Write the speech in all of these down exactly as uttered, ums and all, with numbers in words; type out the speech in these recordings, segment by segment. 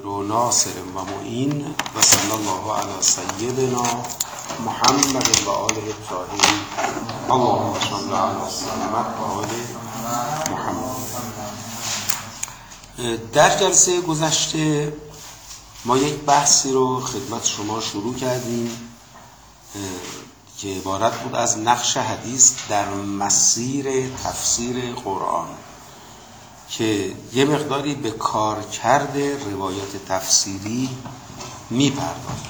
و ناصر و معین و صلی الله علی سیدنا محمد و آله الطاهرین. اللهم صل علی محمد و آل محمد. در جلسه گذشته ما یک بحثی رو خدمت شما شروع کردیم که عبارت بود از نقش حدیث در مسیر تفسیر قرآن، که یه مقداری به کار کرده روایات تفسیری میپردازه.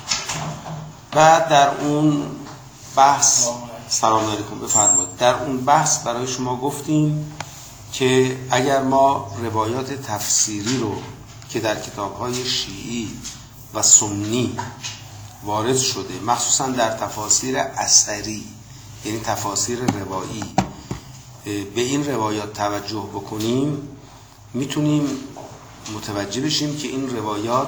و در اون بحث سلام علیکم بفرمایید در اون بحث برای شما گفتیم که اگر ما روایات تفسیری رو که در کتاب‌های شیعی و سنی وارد شده، مخصوصا در تفاسیر اثری یعنی تفاسیر روایی، به این روایات توجه بکنیم، میتونیم متوجه بشیم که این روایات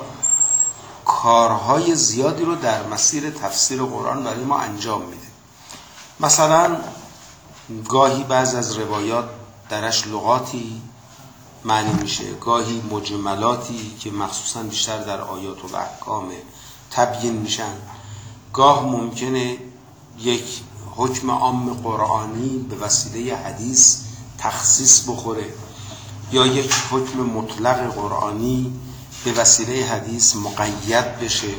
کارهای زیادی رو در مسیر تفسیر قرآن برای ما انجام میده. مثلا گاهی بعض از روایات درش لغاتی معنی میشه، گاهی مجملاتی که مخصوصا بیشتر در آیات و احکام تبیین میشن، گاه ممکنه یک حکم عام قرآنی به وسیله حدیث تخصیص بخوره، یا یک حکم مطلق قرآنی به وسیله حدیث مقید بشه،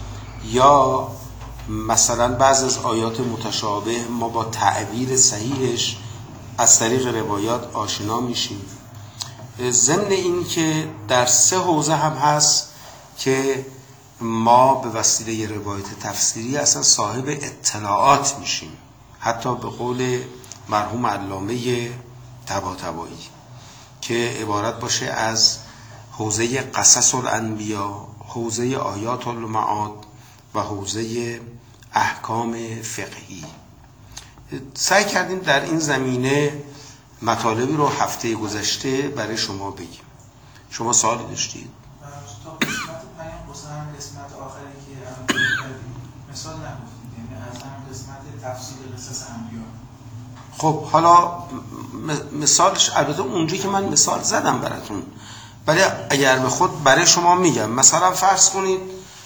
یا مثلا بعض از آیات متشابه ما با تعبیر صحیحش از طریق روایات آشنا میشیم. ضمن این که در سه حوزه هم هست که ما به وسیله روایت تفسیری اصلا صاحب اطلاعات میشیم، حتی به قول مرحوم علامه طباطبایی که عبارت باشه از حوزه قصص الانبیا، حوزه آیات المعاد و حوزه احکام فقهی. سعی کردیم در این زمینه مطالبی رو هفته گذشته برای شما بگیم. شما سوالی داشتید؟ تا قسمت پیام واسه هم قسمت آخری که الان کردیم مثال نگفتید، یعنی از هم قسمت تفسیر قصص انبیا. خب حالا مثالش البته اونجایی که من مثال زدم براتون، ولی اگر به خود برای شما میگم، مثلا فرض کنید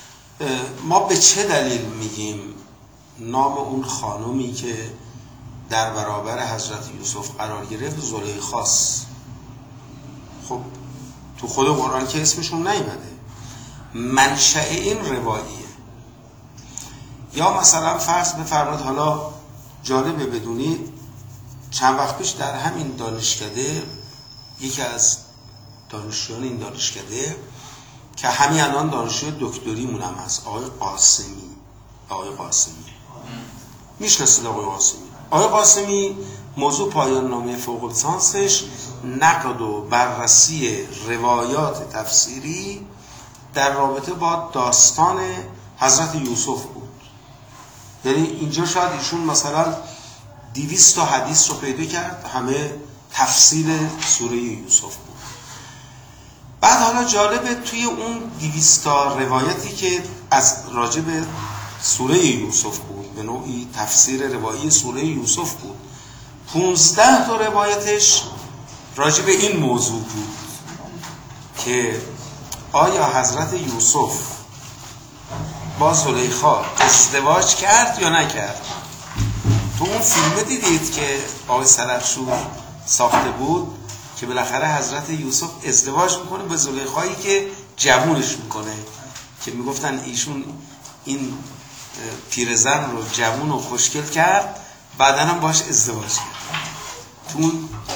ما به چه دلیل میگیم نام اون خانومی که در برابر حضرت یوسف قرار گرفت زلیخاست؟ خب تو خود قرآن که اسمشون نیامده، منشأ این رواییه. یا مثلا فرض بفرمایید، حالا جالبه بدونید، چند وقت پیش در همین دانشکده یکی از دانشجویان این دانشکده که همین الان دانشجوی دکتری مونم هست، آقای قاسمی آقای قاسمی میشناسید آقای قاسمی؟ آقای قاسمی موضوع پایان نامه فوق لیسانسش نقد و بررسی روایات تفسیری در رابطه با داستان حضرت یوسف بود. یعنی اینجا شاید ایشون مثلا دویست تا حدیث رو پیدا کرد، همه تفسیر سوره یوسف بود. بعد حالا جالبه توی اون دویست تا روایتی که از راجب سوره یوسف بود، به نوعی تفسیر روایی سوره یوسف بود، پونزده تا روایتش راجب این موضوع بود که آیا حضرت یوسف با زلیخا ازدواج کرد یا نکرد. تو اون فیلم دیدید که آقای سلفشور ساخته بود که بالاخره حضرت یوسف ازدواج میکنه به زلیخایی که جوونش میکنه، که میگفتن ایشون این پیرزن رو جوون و خوشگل کرد، بعدن هم باش ازدواج کرد. تو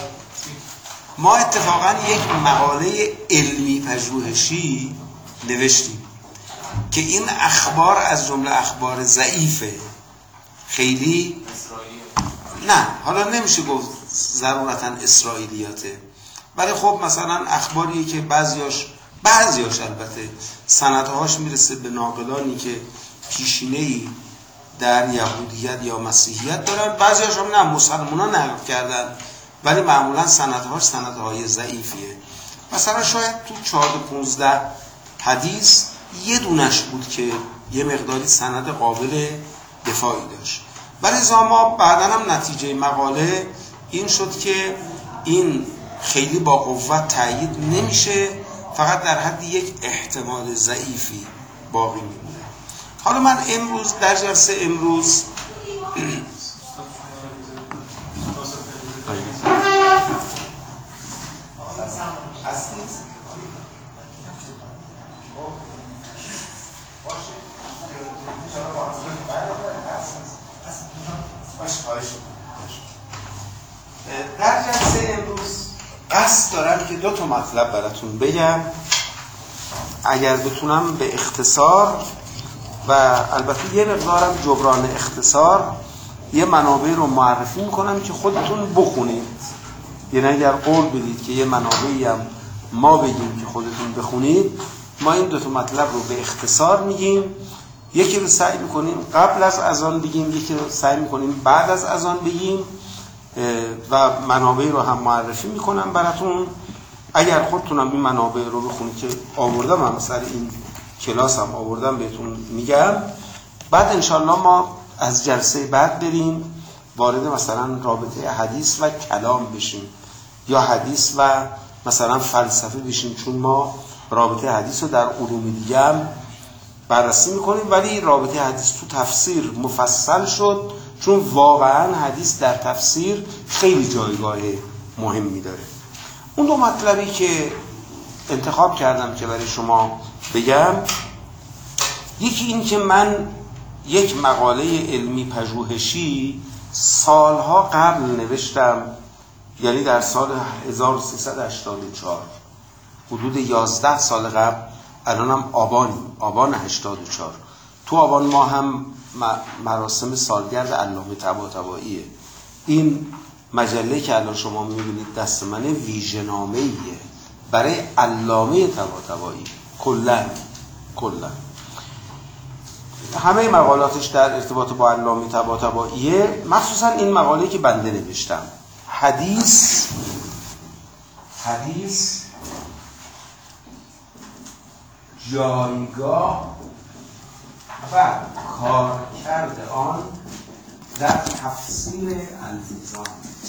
ما اتفاقا یک مقاله علمی پژوهشی نوشتیم که این اخبار از جمله اخبار ضعیفه، خیلی نه، حالا نمیشه گفت ضرورتا اسرائیلیاته، ولی خب مثلا اخباریه که بعضیاش بعضیاش البته سندهاش میرسه به ناقلانی که پیشینه‌ای در یهودیت یا مسیحیت دارن، بعضیاش هم نه، مسلمان‌ها نقل کردن، ولی معمولا سندهاش سندهای ضعیفیه. مثلا شاید تو چهارده پونزده حدیث یه دونش بود که یه مقداری سند قابل دفاعی داشت، ولی ما بعداً هم نتیجه مقاله این شد که این خیلی با قوت تأیید نمیشه فقط در حد یک احتمال ضعیفی باقی میمونه. حالا من امروز در جلسه امروز در جلسه امروز قصد دارم که دو تا مطلب براتون بگم، اگر بتونم به اختصار و البته یه مقدارم جبران اختصار یه منابع رو معرفی میکنم که خودتون بخونید. یعنی اگر قول بدید که یه منابعی هم ما بگیم که خودتون بخونید، ما این دو تا مطلب رو به اختصار میگیم. یکی رو سعی میکنیم قبل از اذان بگیم، یکی رو سعی میکنیم بعد از اذان بگیم و منابع رو هم معرفی میکنم براتون. اگر خودتونم این منابع رو بخونید که آوردم، هم سر این کلاس هم آوردم بهتون میگم. بعد انشالله ما از جلسه بعد بریم وارد مثلا رابطه حدیث و کلام بشیم یا حدیث و مثلا فلسفه بشیم، چون ما رابطه حدیث رو در علوم دیگه هم بررسی میکنیم، ولی رابطه حدیث تو تفسیر مفصل شد، چون واقعا حدیث در تفسیر خیلی جایگاه مهمی داره. اون دو مطلبی که انتخاب کردم که برای شما بگم، یکی این که من یک مقاله علمی پژوهشی سالها قبل نوشتم، یعنی در سال هزار و سیصد و هشتاد و چهار، حدود یازده سال قبل. الانم آبانیم، آبان هشتاد و چهار. تو آبان ما هم مراسم سالگرد علامه طباطباییه. این مجله که الان شما میبینید دست من ویژه‌نامه‌ایه برای علامه طباطبایی. کلا کلا همه مقالاتش در ارتباط با علامه طباطباییه، مخصوصا این مقاله که بنده نوشتم، حدیث حدیث جایگاه و کارکرد آن در تفسیر المیزان.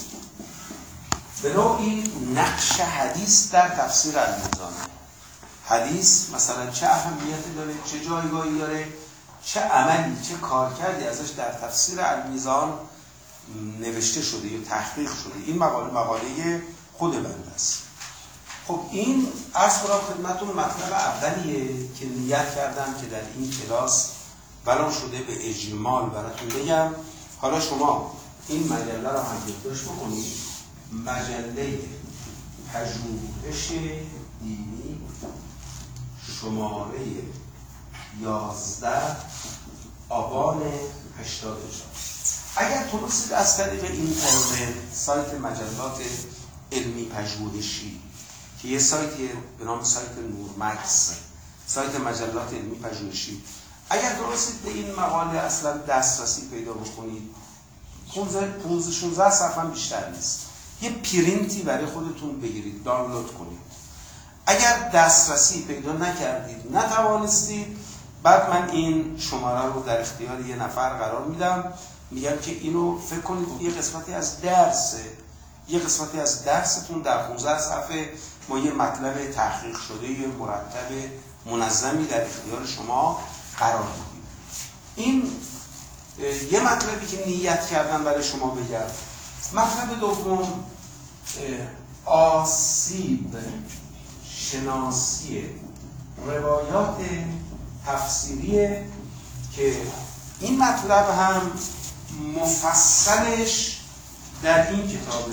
به نوعی نقش حدیث در تفسیر المیزان. حدیث مثلا چه اهمیتی داره، چه جایگاهی داره، چه عملی، چه کارکردی ازش در تفسیر المیزان نوشته شده یا تحقیق شده. این مقاله مقاله خود بنده است. خب این عرض کنم خدمتتون مطلب اولیه که نیت کردم که در این کلاس ولو شده به اجمال براتون بگم. حالا شما این مجله رو هم یادداشت بکنید، مجله پژوهش دینی شماره یازده آبان هشتاد و چهار. اگر تونستید از طریق اینترنت سایت مجلات علمی پژوهشی که یه سایتی به نام سایت نورمکس، سایت مجلات علمی پژوهشی، اگر درستید به این مقاله اصلا دسترسی پیدا بکنید، پانزده شانزده صفحه هم بیشتر نیست، یه پرینتی برای خودتون بگیرید، دانلود کنید. اگر دسترسی پیدا نکردید، نتوانستید، بعد من این شماره رو در اختیار یه نفر قرار میدم، میگم که اینو فکر کنید یه قسمتی از درسه، یه قسمتی از درستون در پانزده صفحه ما یه مطلب تحقیق شده، یه مرتب منظمی در اختیار شما قرار میدیم. این یه مطلبی که نیت کردم برای شما بگم. مطلب دوم، آسیب شناسی روایات تفسیریه که این مطلب هم مفصلش در این کتاب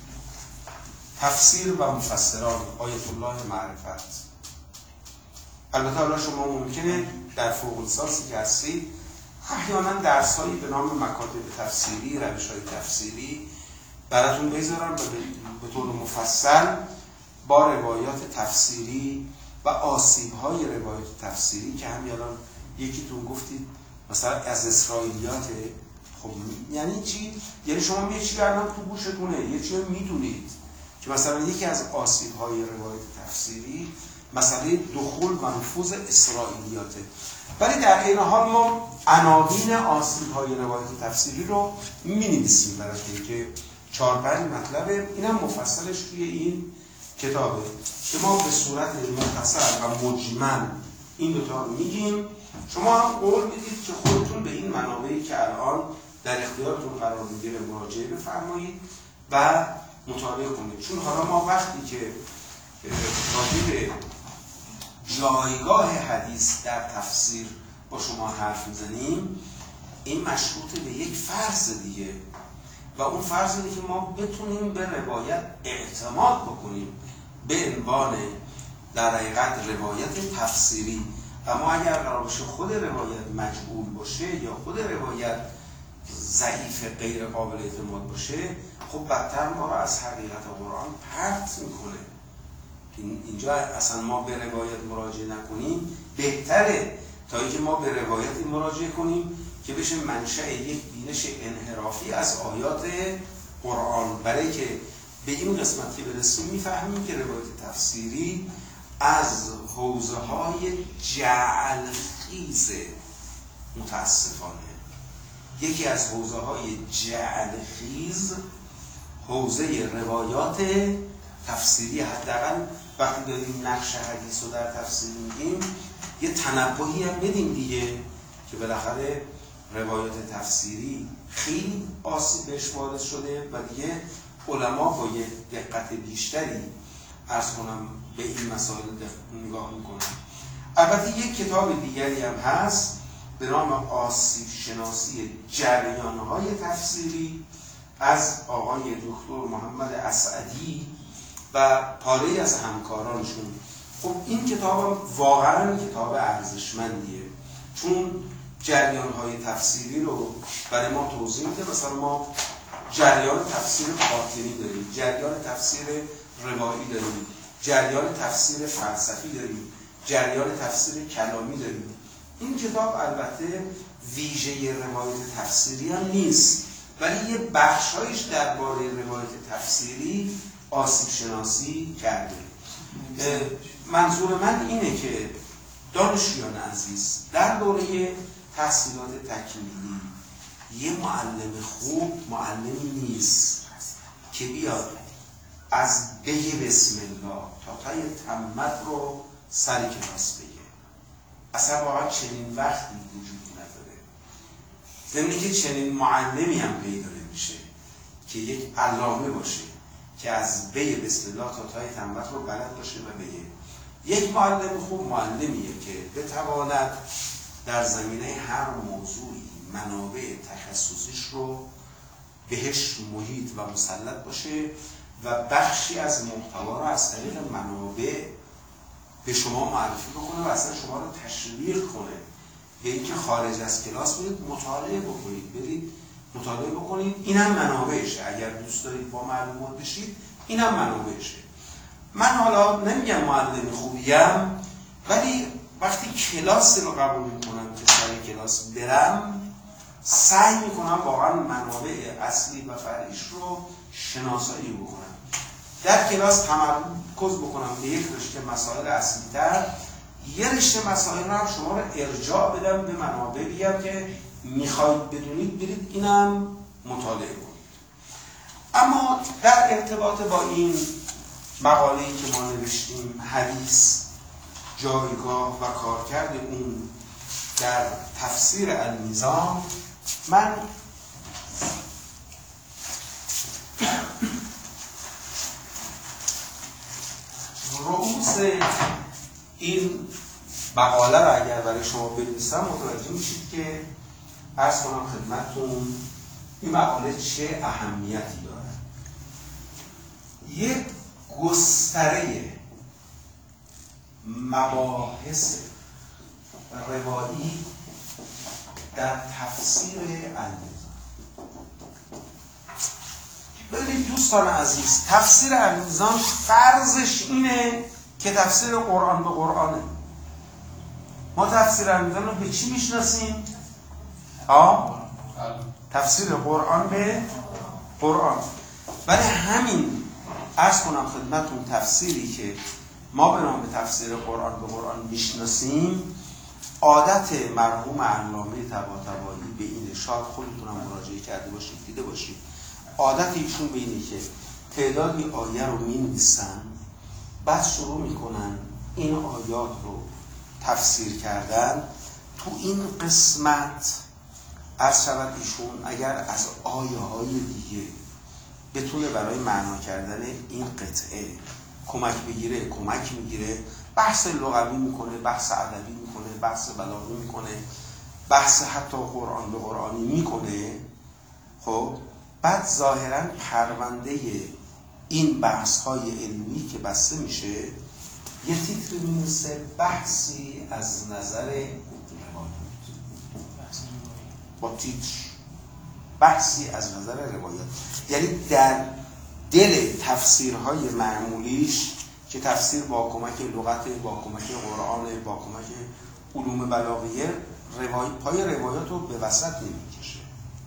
تفسیر و مفسران آیت الله معرفت. البته حالا شما ممکنه در فوق لیسانسی که هستید احیانا درس‌هایی به نام مکاتب تفسیری، روش‌های تفسیری براتون بذارم و به طور مفصل با روایات تفسیری و آسیب‌های روایات تفسیری که همین الان یکیتون گفتید مثلا از اسرائیلیاته. خب یعنی چی؟ یعنی شما یه چیزی الان تو گوشتونه، یه چیزی میدونید که مثلا یکی از آسیب‌های روایات تفسیری مسئله دخول و نفوذ اسرائیلیاته. ولی در این حال ما عناوین آسیب‌های روایات تفسیری رو می‌نویسیم براتون که چهار پنج مطلبه. اینم مفصلش توی این کتابه که ما به صورت مختصر و مجمل این دوتا رو میگیم. شما هم قول میدید که خودتون به این منابعی که الان در اختیارتون قرار میگیره مراجعه بفرمایید و مطالعه کنید. چون حالا ما وقتی که راجع به جایگاه حدیث در تفسیر با شما حرف میزنیم، این مشروط به یک فرض دیگه و اون فرض اینه که ما بتونیم به روایت اعتماد بکنیم به عنوان در حقیقت روایت تفسیری. اما اگر قرار باشه خود روایت مجهول باشه یا خود روایت ضعیف غیر قابل اعتماد باشه، خب بدتر ما رو از حقیقت قرآن پرت میکنه. اینجا اصلا ما به روایت مراجعه نکنیم بهتره تا اینکه ما به روایتی مراجعه کنیم که بشه منشأ یک بینش انحرافی از آیات قرآن. برای که به این قسمت که برسیم میفهمیم که روایت تفسیری از حوزه های جعل خیز متاسفانه یکی از حوزه های جعل خیز حوزه روایات تفسیری. حداقل وقتی داریم نقش حدیث رو در تفسیر میگیم یه تنبهی هم بدیم دیگه که بالاخره روایات تفسیری خیلی آسیب بهش وارد شده و دیگه علما با یه دقت بیشتری عرض کنم به این مسائل نگاه میکنن. البته یک کتاب دیگری هم هست به نام آسیب شناسی جریان‌های تفسیری از آقای دکتر محمد اسعدی و پاره از همکارانشون. خب این کتاب هم واقعا کتاب ارزشمندیه چون جریان‌های تفسیری رو برای ما توضیح میده. مثلا ما جریان تفسیر باطنی داریم، جریان تفسیر روایی داریم، جریان تفسیر فلسفی داریم، جریان تفسیر کلامی داریم. این کتاب البته ویژه روایت تفسیری هم نیست ولی یه بخشایش درباره روایت تفسیری آسیب شناسی کرده. منظور من اینه که دانشجویان عزیز در دوره تحصیلات تکمیلی یه معلم خوب معلمی نیست که بیاد از بگه بسم الله تا تای تمت رو سر کلاس بگه. اصلا واقعا چنین وقتی وجود نداره. ضمن که چنین معلمی هم پیدا نمیشه که یک علامه باشه که از بگه بسم الله تا تای تمت رو بلد باشه و بگه. یک معلم خوب معلمیه که بتواند در زمینه هر موضوعی منابع تخصصیش رو بهش محیط و مسلط باشه و بخشی از محتوا رو از طریق منابع به شما معرفی بکنه و اصلا شما رو تشویق کنه به اینکه خارج از کلاس برید مطالعه بکنید، برید مطالعه بکنید. این هم منابعشه. اگر دوست دارید با معلومات بشید این هم منابعشه. من حالا نمیگم معلم خوبیم ولی وقتی کلاس رو قبول میکنم که سر کلاس برم سعی میکنم واقعا منابع اصلی و فرعیش رو شناسایی بکنم. در کلاس تمرکز بکنم به یک رشته مسائل اصلی تر، یه رشته مسائل رو هم شما رو ارجاع بدم به منابع، بگم که میخواید بدونید برید اینم مطالعه کنید. اما در ارتباط با این مقاله‌ای که ما نوشتیم حدیث، جایگاه و کارکرد اون در تفسیر المیزان، من رؤوس این مقاله رو اگر برای شما بنویسم متوجه میشید که عرض کنم خدمتتون این مقاله چه اهمیتی داره. یک گستره مباحث روایی در تفسیر المیزان. ببینید دوستان عزیز، تفسیر المیزان فرضش اینه که تفسیر قرآن به قرآنه. ما تفسیر المیزان رو به چی میشناسیم؟ آه؟ تفسیر قرآن به قرآن. برای همین عرض کنم خدمتون تفسیری که ما به نام تفسیر قرآن به قرآن میشناسیم، عادت مرحوم علامه طباطبایی به اینه، شاید خودتونم مراجعه کرده باشید دیده باشید، عادت ایشون به اینه که تعدادی آیه رو می‌نویسن بعد شروع میکنن این آیات رو تفسیر کردن. تو این قسمت عرض شود ایشون اگر از آیه های دیگه بتونه برای معنا کردن این قطعه کمک بگیره کمک میگیره، بحث لغوی میکنه، بحث ادبی میکنه، بحث بلاغی میکنه، بحث حتی قرآن به قرآنی میکنه. خب بعد ظاهرا پرونده این بحث های علمی که بسته میشه یه تیتری می‌نویسه بحثی از نظر با تیتر بحثی از نظر روایات، یعنی در دل تفسیرهای معمولیش که تفسیر با کمک لغت، با کمک قرآن، با کمک علوم بلاغیه، روای... پای روایات رو به وسط نمیکشه،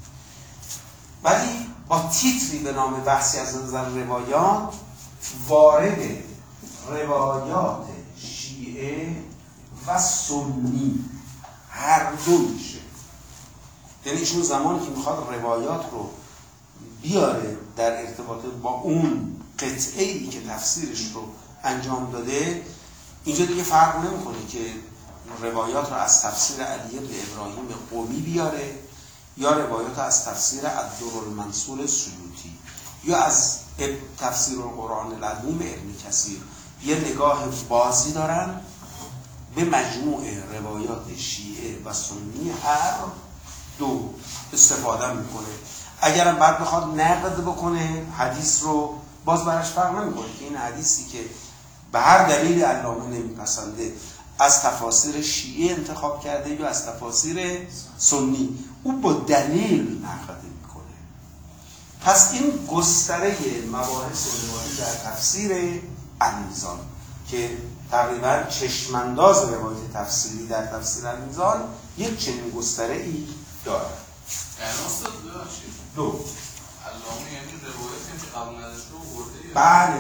ولی با تیتری به نام بحثی از نظر روایات وارد روایات شیعه و سنی هر دو میشه. یعنی ایشون زمانی که میخواد روایات رو بیاره در ارتباط با اون قطعه‌ای که تفسیرش رو انجام داده، اینجا دیگه فرق نمیکنه که روایات رو از تفسیر علی بن ابراهیم قمی بیاره یا روایات رو از تفسیر الدرالمنصور سیوطی یا از تفسیر القرآن العظیم ابن کثیر. یه نگاه بازی دارن به مجموع روایات شیعه و سنی هر دو استفاده میکنه. اگرم بعد بخواد نقد بکنه حدیث رو، باز براش فرق نمیکنه که این حدیثی که به هر دلیل علامه نمیپسنده از تفاسیر شیعه انتخاب کرده یا از تفاسیر سنی، او با دلیل نقد میکنه. پس این گستره مباحث روایی در تفسیر المیزان که تقریبا چشمانداز روایت تفسیری در تفسیر المیزان یک چنین گستره ای داره. یعنی استاد ببخشید دو علامه یعنی روایتی که قبل نداشته آورده؟ بله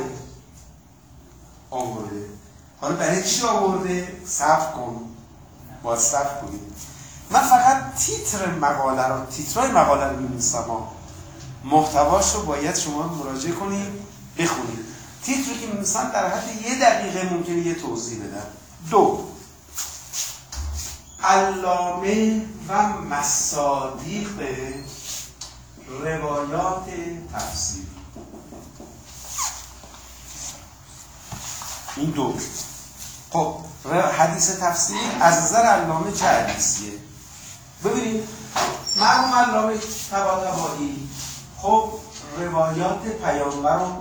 آورده. حالا برای چی آورده؟ صبر کن، باید صبر کنید. من فقط تیتر مقاله رو تیترهای مقاله رو می‌نویسم، محتواش رو باید شما مراجعه کنید بخونید. تیتری که می‌نویسم در حد یه دقیقه ممکنه یه توضیح بدم. دو علامه و مصادیق روایات تفسیری. این دو. خب حدیث تفسیری از نظر علامه چه حدیثیه؟ ببینید مرحوم علامه طباطبایی خب روایات پیامبر رو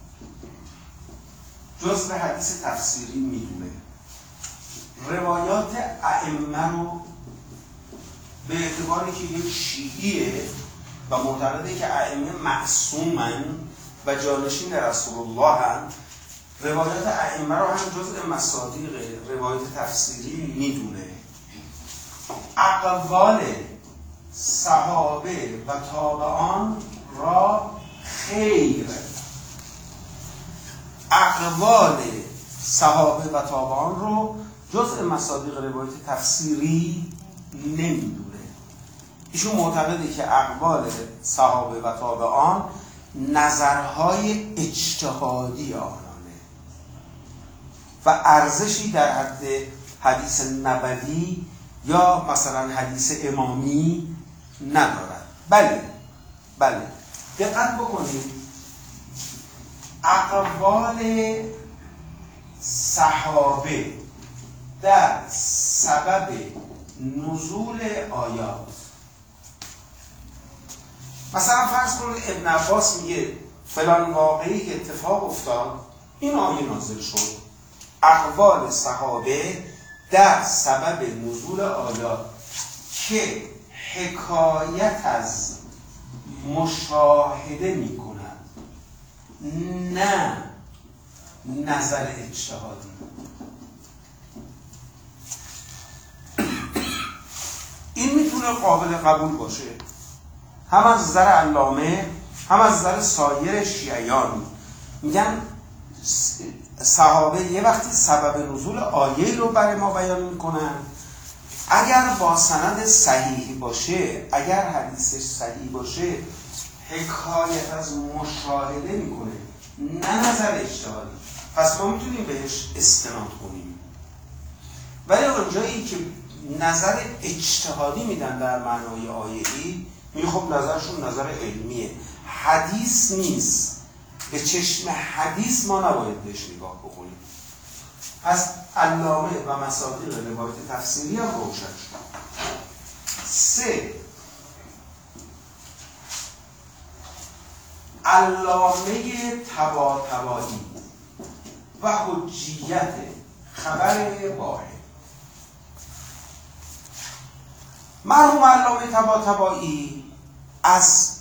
جزء حدیث تفسیری میدونه، روایات ائمه رو به اعتباری که یک شیعیه و معتقده که ائمه معصومن و جانشین رسول الله هستند، روایات ائمه رو هم جزء مصادیق روایت تفسیری میدونه. اقوال صحابه و تابعان را خیر، اقوال صحابه و تابعان رو جزء مصادیق روایت تفسیری نمیدونه. ایشون معتقده که اقوال صحابه و تابعان نظرهای اجتهادی آنانه و ارزشی در حد حدیث نبوی یا مثلا حدیث امامی ندارد. بله بله دقت بکنید، اقوال صحابه در سبب نزول آیات، مثلا فرض کنید ابن عباس میگه فلان واقعی که اتفاق افتاد این آیه نازل شد، اقوال صحابه در سبب نزول آیات که حکایت از مشاهده میکنند نه نظر اجتهادی. این میتونه قابل قبول باشه هم از نظر علامه هم از نظر سایر شیعیان. میگن صحابه یه وقتی سبب نزول آیه رو برای ما بیان میکنن، اگر با سند صحیح باشه، اگر حدیثش صحیح باشه، حکایت از مشاهده میکنه نه نظر اجتهادی. پس ما میتونیم بهش استناد کنیم. ولی اونجایی که نظر اجتهادی میدن در معنای آیه‌ای، می خب نظرشون نظر علمیه، حدیث نیست، به چشم حدیث ما نباید بهش نگاه بکنیم. پس علامه و مصادیق روایت تفسیری هم روشن شد. سه، علامه طباطبایی و حجیت خبر واحد. مرحوم علامه طباطبایی از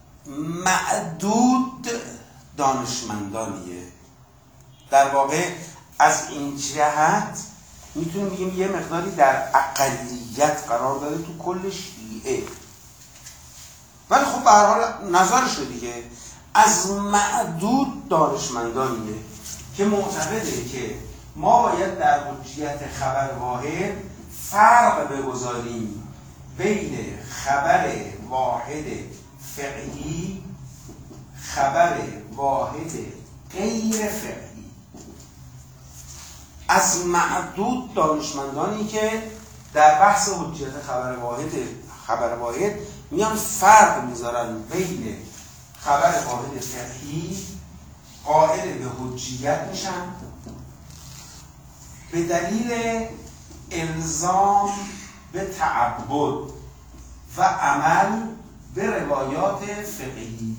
معدود دانشمندانیه. در واقع از این جهت میتونیم بگیم یه مقداری در اقلیت قرار داره تو کل شیعه، ولی خب به هر حال نظرشه دیگه. از معدود دانشمندانیه که معتقده که ما باید در حجیت خبر واحد فرق بگذاریم بین خبر واحد فقهی، خبر واحد غیر فقهی. از معدود دانشمندانی که در بحث حجیت خبر واحد خبر واحد میان فرق میذارن بین خبر واحد فقهی قائل به حجیت میشن به دلیل الزام به تعبد و عمل به روایات فقهی،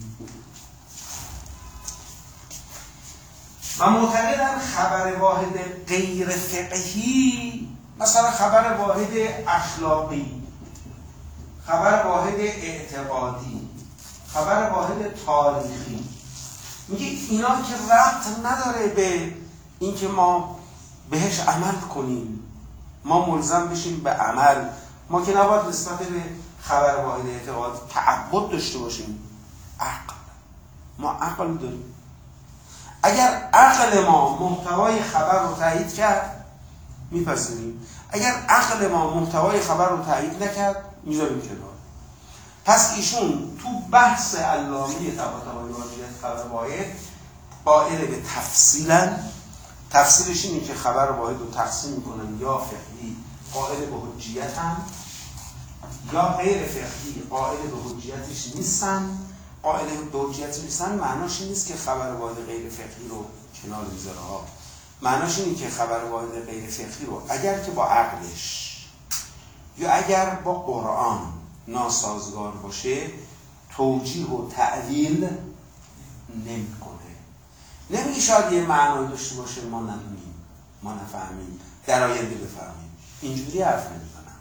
و معتقدن خبر واحد غیر فقهی، مثلا خبر واحد اخلاقی، خبر واحد اعتقادی، خبر واحد تاریخی، میگه اینا که ربط نداره به اینکه ما بهش عمل کنیم، ما ملزم بشیم به عمل. ما که نباید نسبت به خبر واحد اعتقاد تعبد داشته باشیم. عقل، ما عقل داریم. اگر عقل ما محتوای خبر رو تایید کرد میپذیریم، اگر عقل ما محتوای خبر رو تایید نکرد میذاریم کنار. پس ایشون تو بحث علامه طباطبایی و حجیت خبر واحد قائل به تفصیلا، تفصیلش اینه که خبر واحد رو تقسیم میکنن یا فقهی قائل به حجیت هم، یا غیر فقهی قائل به حجیتش نیستن. قائل به حجیت نیستن معناش این نیست که خبر واحد غیر فقهی رو کنار میذاره ها. معناش اینه که خبر واحد غیر فقهی رو اگر که با عقلش یا اگر با قرآن ناسازگار باشه توجیه و تعلیل نمیکنه. نمیگه شاید یه معنایی داشته باشه ما ندونیم، ما نفهمیم، در آینده بفهمیم. اینجوری حرف نمیزنن.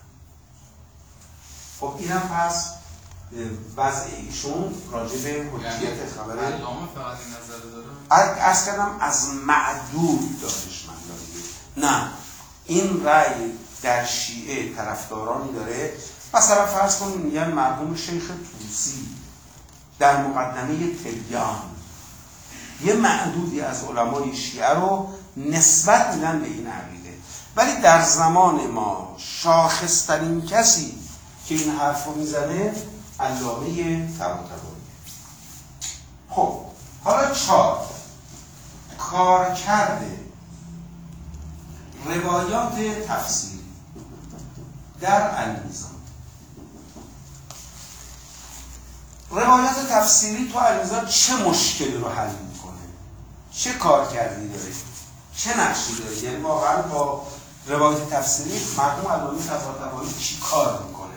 خب اینم پس وضع ایشون راجع به حجیت خبره. علامه فقط این نظر داره؟ عرض کردم از معدود دانشمندانیه. نه، این رأی در شیعه طرفدارانی داره. مثلا فرض کنیم میگن مرحوم شیخ طوسی در مقدمه تبیان یه معدودی از علمای شیعه رو نسبت میدن به این عقیده، ولی در زمان ما شاخصترین کسی که این حرف رو میزنه علامه طباطبایی. خب حالا چهار، کار کرده روایات تفسیری در المیزان. روایات تفسیری تو المیزان چه مشکلی رو حل میکنه؟ چه کار کردی داره؟ چه نقشی داره؟ یعنی واقعا با روایات تفسیری مرحوم علامه طباطبایی چی کار میکنه؟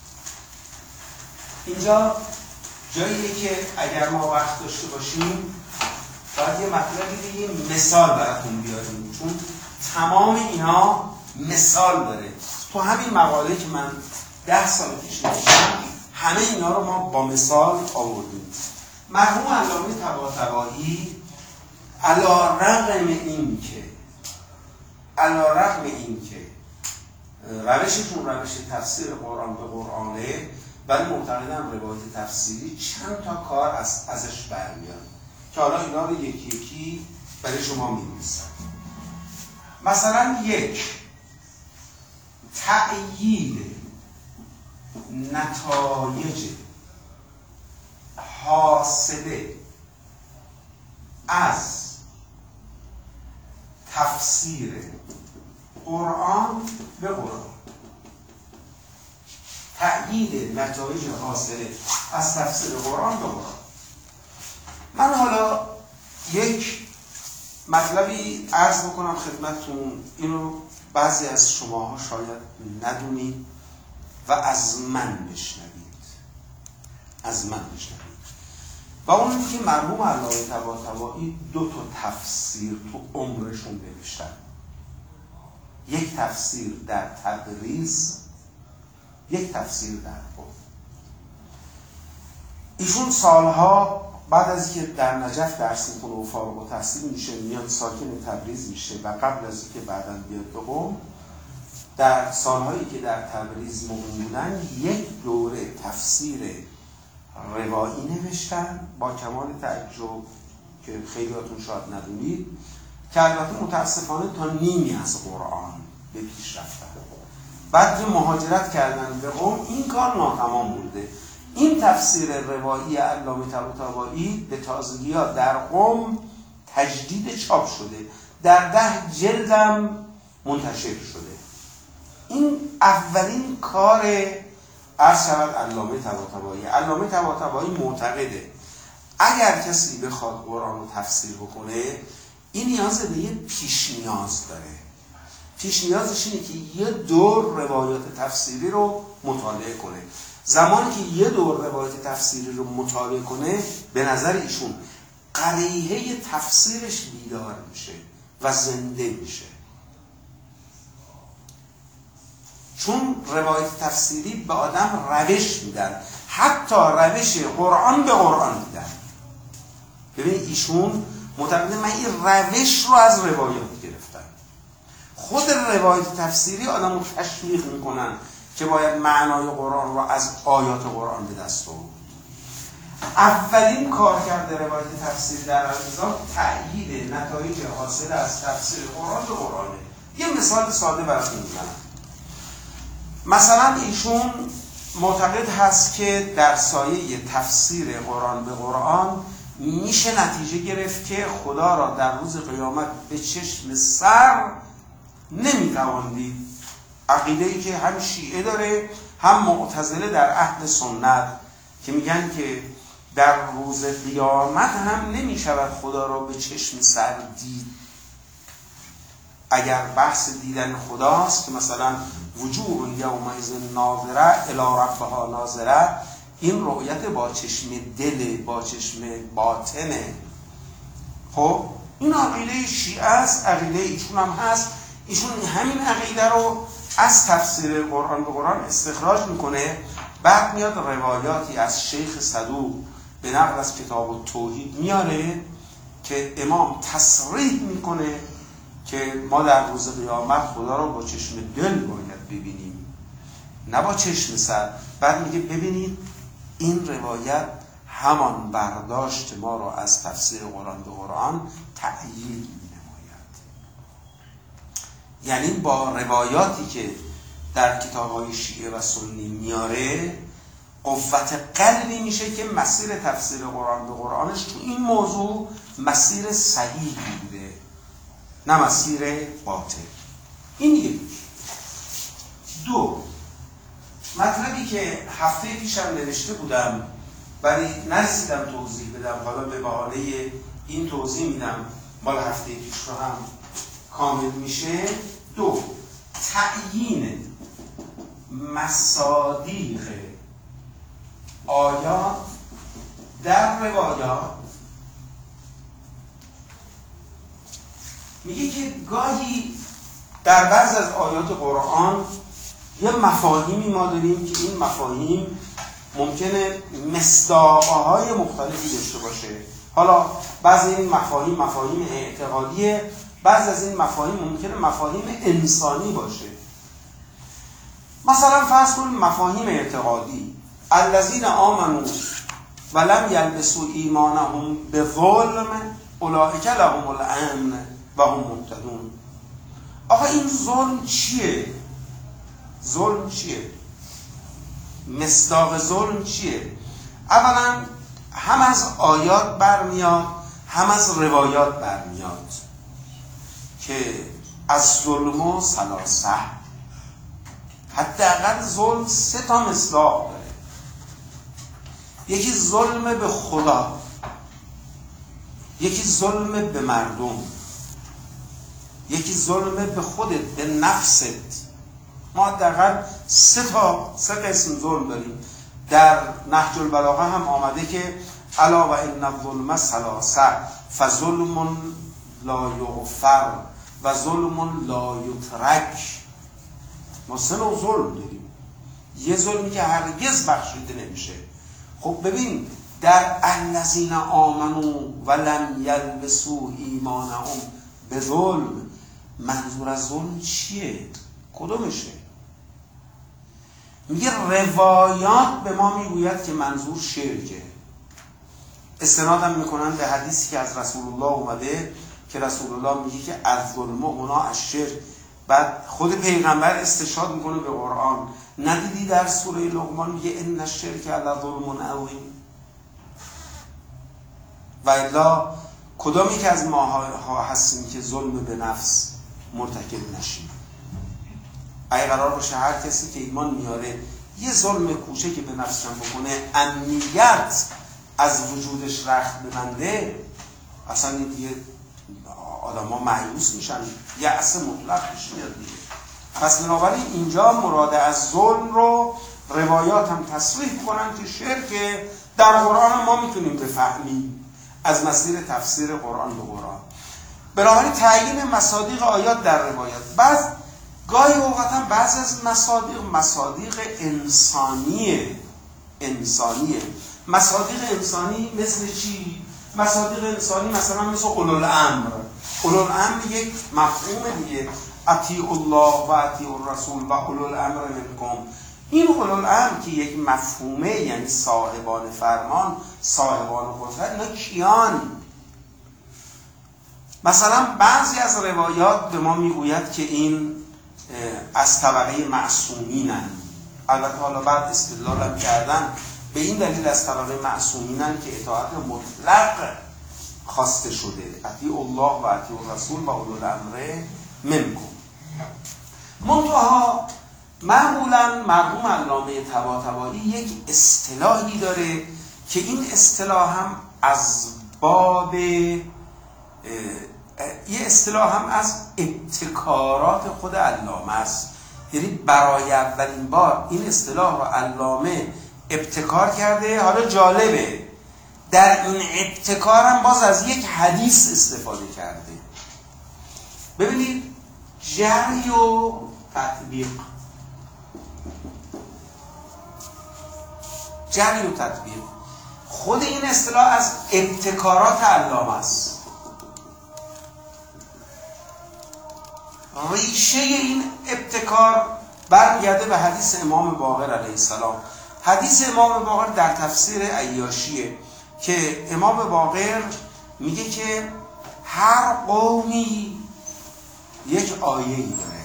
اینجا جاییه که اگر ما وقت داشته باشیم باید یه مطلبی دیگه مثال براتون بیاریم، چون تمام اینا مثال داره. تو همین مقاله که من ده سال پیش نوشتم همه اینا رو ما با مثال آوردیم. مرحوم علامه طباطبایی علی رغم این که علی رغم این که روششون روش تفسیر قرآن به قرآنه، ولی معتقدم روایت تفسیری چند تا کار از ازش برمیاد که حالا اینا رو یکی یکی برای شما می‌نویسم. مثلا یک، تأیید نتایج حاصله از تفسیر قرآن به قرآن، تأیید نتایج حاصله از تفسیر قرآن به قرآن. من حالا یک مطلبی عرض بکنم خدمتتون، اینو بعضی از شماها شاید ندونید و از من بشنوید، از من بشنوید و اون که مرحوم علامه طباطبایی دو تا تفسیر تو عمرشون نوشتن، یک تفسیر در تبریز، یک تفسیر در قم. ایشون سالها بعد از اینکه در نجف درس میکنه و فارغ التحصیل میشه میاد ساکن تبریز میشه و قبل از اینکه بعداً بیاد به قم، در سالهایی که در تبریز مقیم بودن یک دوره تفسیر روایی نوشتن با کمال تعجب که خیلیاتون شاید ندونید، که البته متاسفانه تا نیمی از قرآن به پیش رفتن. بعد که مهاجرت کردن به قم این کار ناتمام بوده. این تفسیر روایی علامه طباطبایی به تازگی‌ها در قم تجدید چاپ شده، در ده جلدم منتشر شده. این اولین کار عرض شود علامه طباطبایی. علامه طباطبایی معتقده اگر کسی بخواد قرآن رو تفسیر بکنه، این نیاز به یه پیش نیاز داره. پیش نیازش اینه که یه دور روایات تفسیری رو مطالعه کنه. زمانی که یه دور روایات تفسیری رو مطالعه کنه، به نظر ایشون قریحه تفسیرش بیدار میشه و زنده میشه. چون روایت تفسیری به آدم روش میدن، حتی روش قرآن به قرآن میدن. ببینید ایشون معتقده من این روش رو از روایات گرفتم. خود روایت تفسیری آدم رو تشویق میکنن که باید معنای قرآن رو از آیات قرآن به دست آورد. اولین کار کرده روایت تفسیری در النظام تأیید نتایج حاصل از تفسیر قرآن به قرآنه. یه مثال ساده براتون میزنم. مثلا ایشون معتقد هست که در سایه تفسیر قرآن به قرآن میشه نتیجه گرفت که خدا را در روز قیامت به چشم سر نمیتوان دید. عقیده‌ای که هم شیعه داره هم معتزله در اهل سنت که میگن که در روز قیامت هم نمیشود خدا را به چشم سر دید. اگر بحث دیدن خداست که مثلا وجوه یومئذ ناظره الی ربها ناظره، این رؤیت با چشم دل، با چشم باطنه. خب این عقیده شیعه است، عقیده ایشون هم هست. ایشون همین عقیده رو از تفسیر قرآن به قرآن استخراج میکنه، بعد میاد روایاتی از شیخ صدوق به نقل از کتاب التوحید میاره که امام تصریح میکنه که ما در روز قیامت خدا رو با چشم دل باید ببینیم، نه با چشم سر. بعد میگه ببینید این روایت همان برداشت ما رو از تفسیر قرآن به قرآن تأیید می‌نماید. یعنی با روایاتی که در کتاب‌های شیعه و سنی میاره قوت قلبی میشه که مسیر تفسیر قرآن به قرآنش تو این موضوع مسیر صحیح بوده، نه مسیر باطل. این یک. دو، مطلبی که هفته پیشم نوشته بودم ولی نرسیدم توضیح بدم، حالا به بهانه این توضیح میدم، مال هفته پیش رو هم کامل میشه. دو، تعیین مصادیق آیات در روایات. میگه که گاهی در بعض از آیات قرآن یه مفاهیمی ما داریم که این مفاهیم ممکنه مصداق‌های مختلفی داشته باشه. حالا بعضی این مفاهیم مفاهیم اعتقادیه، بعضی از این مفاهیم ممکنه مفاهیم انسانی باشه. مثلا فرض کنیم مفاهیم اعتقادی، الذین آمنوا ولم یلبسوا ایمانهم بظلم اولئک لهم الامن و هم مهتدون. آقا این ظلم چیه؟ ظلم چیه؟ مصداق ظلم چیه؟ اولا هم از آیات برمیاد هم از روایات برمیاد که از ظلم و سلاسه، حداقل ظلم سه تا مصداق داره. یکی ظلم به خدا، یکی ظلم به مردم، یکی ظلم به خودت، به نفست. ما حداقل سه تا سه قسم ظلم داریم. در نهج البلاغه هم آمده که الا و ان الظلم ثلاثه فظلم لا یغفر و ظلم لا یترک. ما سه نوع ظلم داریم. یه ظلمی که هرگز بخشیده نمیشه. خب ببین در الذین آمنوا و لم یلبسوا ایمانهم به ظلم، منظور از ظلم چیه؟ کدومشه؟ میگه روایات به ما میگوید که منظور شرکه. استنادم میکنن به حدیثی که از رسول الله اومده که رسول الله میگه که از ظلم و اونا از شرک. بعد خود پیغمبر استشهاد میکنه به قرآن. ندیدی در سوره لقمان میگه ان الشرک علی ظلم عظیم؟ و الا کدامی که از ماها هستیم که ظلم به نفس مرتکب نشیم؟ اگه قرار باشه هر کسی که ایمان میاره یه ظلم کوچکی به نفسش بکنه، امنیت از وجودش رخت ببنده، اصلا دیگه آدم ها مایوس میشن، یأس مطلق پیش میاد دیگه. پس بنابراین اینجا مراد از ظلم رو روایات هم تصریح کنن که شرک در قرآن ما میتونیم بفهمیم از مسیر تفسیر قرآن به قرآن. بنابراین تعیین مصادیق آیات در روایات، بعض گاهی اوقات هم بعضی از مصادیق مصادیق انسانیه انسانیه مصادیق انسانی مثل چی؟ مصادیق انسانی مثلا مثل اولو الامر. اولو الامر یک مفهوم دیگه، اطیعوا الله و اطیعوا الرسول و اولو الامر منکم. این اولو الامر که یک مفهومه، یعنی صاحبان فرمان، صاحبان قدرت، اینا کیان؟ مثلا بعضی از روایات به ما میگوید که این از طبقه معصومینن. البته حالا بعد استدلالم کردن به این دلیل از طبقه معصومینن که اطاعت مطلق خواسته شده، اطیعوا الله و اطیعوا الرسول و اولو الامر منکم. منتها معمولا مرحوم علامه طباطبایی یک اصطلاحی داره که این اصطلاح هم از باب یه اصطلاح هم از ابتکارات خود علامه است. یعنی برای اولین بار این اصطلاح رو علامه ابتکار کرده. حالا جالبه در این ابتکار هم باز از یک حدیث استفاده کرده. ببینید جری و تطبیق، جری و تطبیق، خود این اصطلاح از ابتکارات علامه است. ریشه این ابتکار برمیگرده به حدیث امام باقر علیه السلام. حدیث امام باقر در تفسیر عیاشیه که امام باقر میگه که هر قومی یک آیه‌ای داره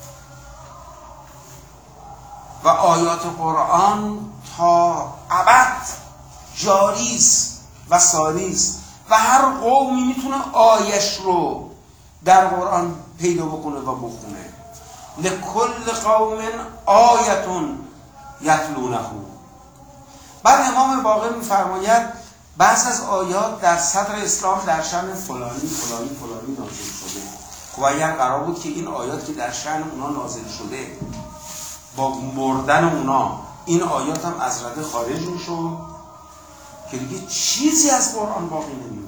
و آیات قرآن تا ابد جاریست و ساریست و هر قومی میتونه آیش رو در قرآن پیدا بکنه و بخونه. لکل قوم آیتون یتلونه. بعد امام باقر میفرماید بعض از آیات در صدر اسلام در شأن فلانی فلانی فلانی نازل شده. خب اگر قرار بود که این آیات که در شأن اونا نازل شده با مردن اونا این آیات هم از رده خارج میشد که دیگه چیزی از قرآن باقی نمیموند.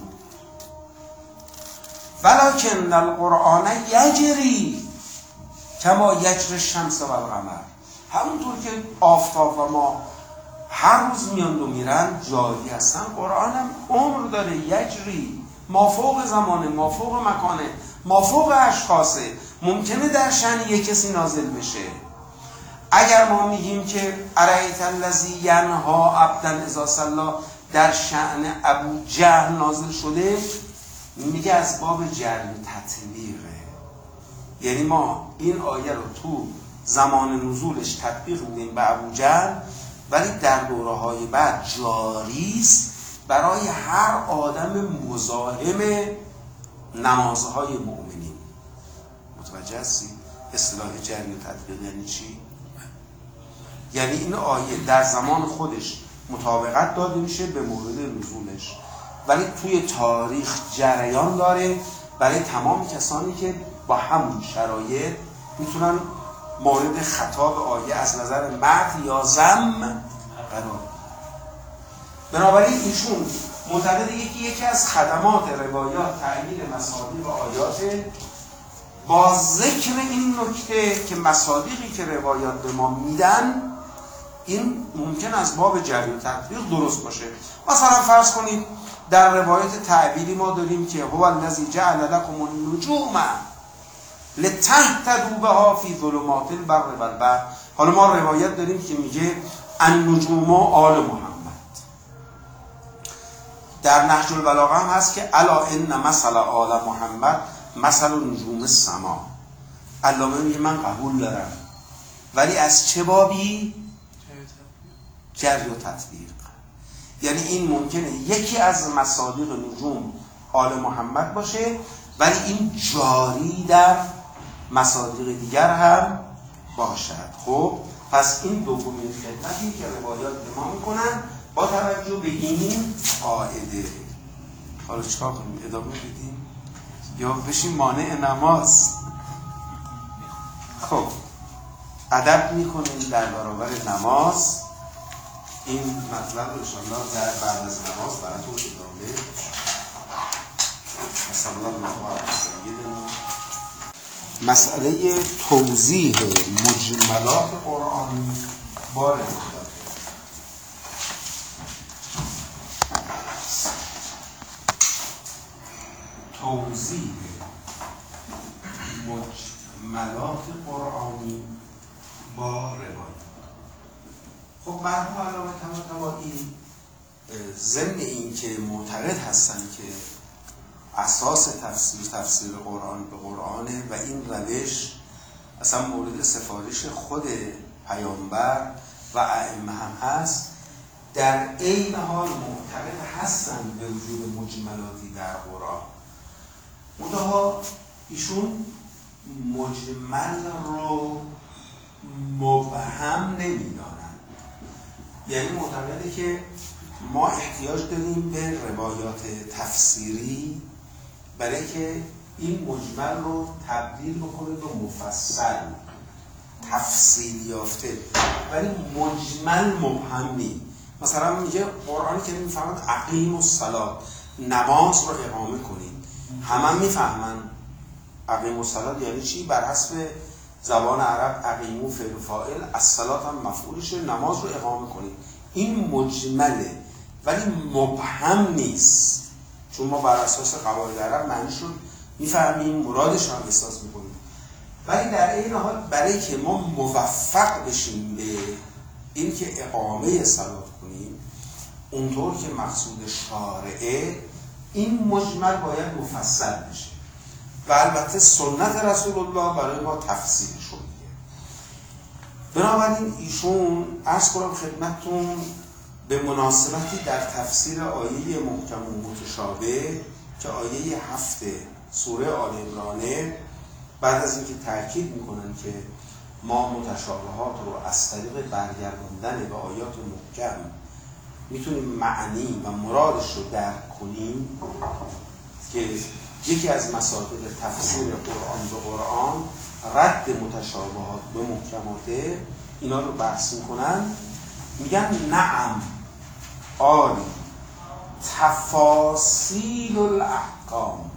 ولکن القرآن یجری کما یجری الشمس و القمر. همونطور که آفتاب و ما هر روز میاند و میرن جاری هستن، قرآن هم عمر داره، یجری، مافوق زمانه، مافوق مکانه، مافوق اشخاصه. ممکنه در شأن یک کسی نازل بشه. اگر ما میگیم که ارایت الذی ینها عبدا اذا صلی در شأن ابو جهل نازل شده، میگه از باب جری تطبیقه. یعنی ما این آیه رو تو زمان نزولش تطبیق میدیم به ابو جهل، ولی در دوره‌های بعد جاریست برای هر آدم مزاحم نمازهای مؤمنین. متوجه هستی اصطلاح جری و تطبیق یعنی چی؟ یعنی این آیه در زمان خودش مطابقت داده میشه به مورد نزولش، ولی توی تاریخ جریان داره برای تمام کسانی که با همون شرایط میتونن مورد خطاب آیه از نظر متن یا ذم قرار. بنابراین ایشون معتقده یکی یکی از خدمات روایات تعیین مصادیق آیات با ذکر این نکته که مصادیقی که روایات به ما میدن این ممکن از باب جری و تطبیق درست باشه. مثلا فرض کنید در روایت تعبیری ما داریم که هو الذی جعل لكم النجوم لتهتدوا بها فی ظلمات البر والبحر. حالا ما روایت داریم که میگه النجوم آل محمد. در نهج البلاغه هم هست که الا ان مثل آل محمد مثل نجوم السما. علامه میگه من قبول دارم، ولی از چه بابی؟ جری و تطبیق. یعنی این ممکنه یکی از مصادیق نجوم آل محمد باشه، ولی این جاری در مصادیق دیگر هم باشد. خب پس این دومین خدمتی که روایات به ما میکنن با توجه به این قاعده. حالا چیکار کنیم؟ ادامه بدیم یا بشیم مانع نماز؟ خب ادب میکنیم در برابر نماز. این مطلب رو انشاءالله در بعد از نماز براتون ادامه صلی الله علیه و سلم. مسئله توضیح مجملات قرآنی با روایات. توضیح مجملات قرآنی با روایات. خب مرحوم علامه طباطبایی ضمن این که معتقد هستن که اساس تفسیر تفسیر قرآن به قرآنه و این روش اصلا مورد سفارش خود پیامبر و ائمه هم هست، در عین حال معتقد هستن به وجود مجملاتی در قرآن. منتها ایشون مجمل رو مبهم نمیدانن. یعنی معتقده که ما احتیاج داریم به روایات تفسیری برای که این مجمل رو تبدیل بکنه به مفصل تفصیل یافته، ولی مجمل مبهم نیست. مثلا میگه قرآنی که میفهمد اقیم الصلاة، نماز رو اقامه کنید. همه میفهمن اقیم الصلاة یعنی چی؟ بر حسب زبان عرب اقیمو فعل فاعل، الصلاة هم مفعولشه، نماز رو اقامه کنید. این مجمله ولی مبهم نیست، چون ما بر اساس قواعد عرب معنیش رو میفهمیم، مرادش هم احساس میکنیم. ولی در این حال برای که ما موفق بشیم به این که اقامه صلات کنیم اونطور که مقصود شارعه، این مجمل باید مفصل بشه و البته سنت رسول الله برای ما تفصیل شده. بنابراین ایشون عرض کنم خدمتتون به مناسبتی در تفسیر آیه محکم و متشابه که آیه هفت سوره آل عمرانه، بعد از اینکه تاکید میکنن که ما متشابهات رو از طریق برگردوندن به آیات محکم میتونیم معنی و مرادش رو درک کنیم، که یکی از مصادیق تفسیر قرآن به قرآن رد متشابهات به محکماته، اینا رو بحث میکنن. میگن نعم آری تفاصیل الاحکام،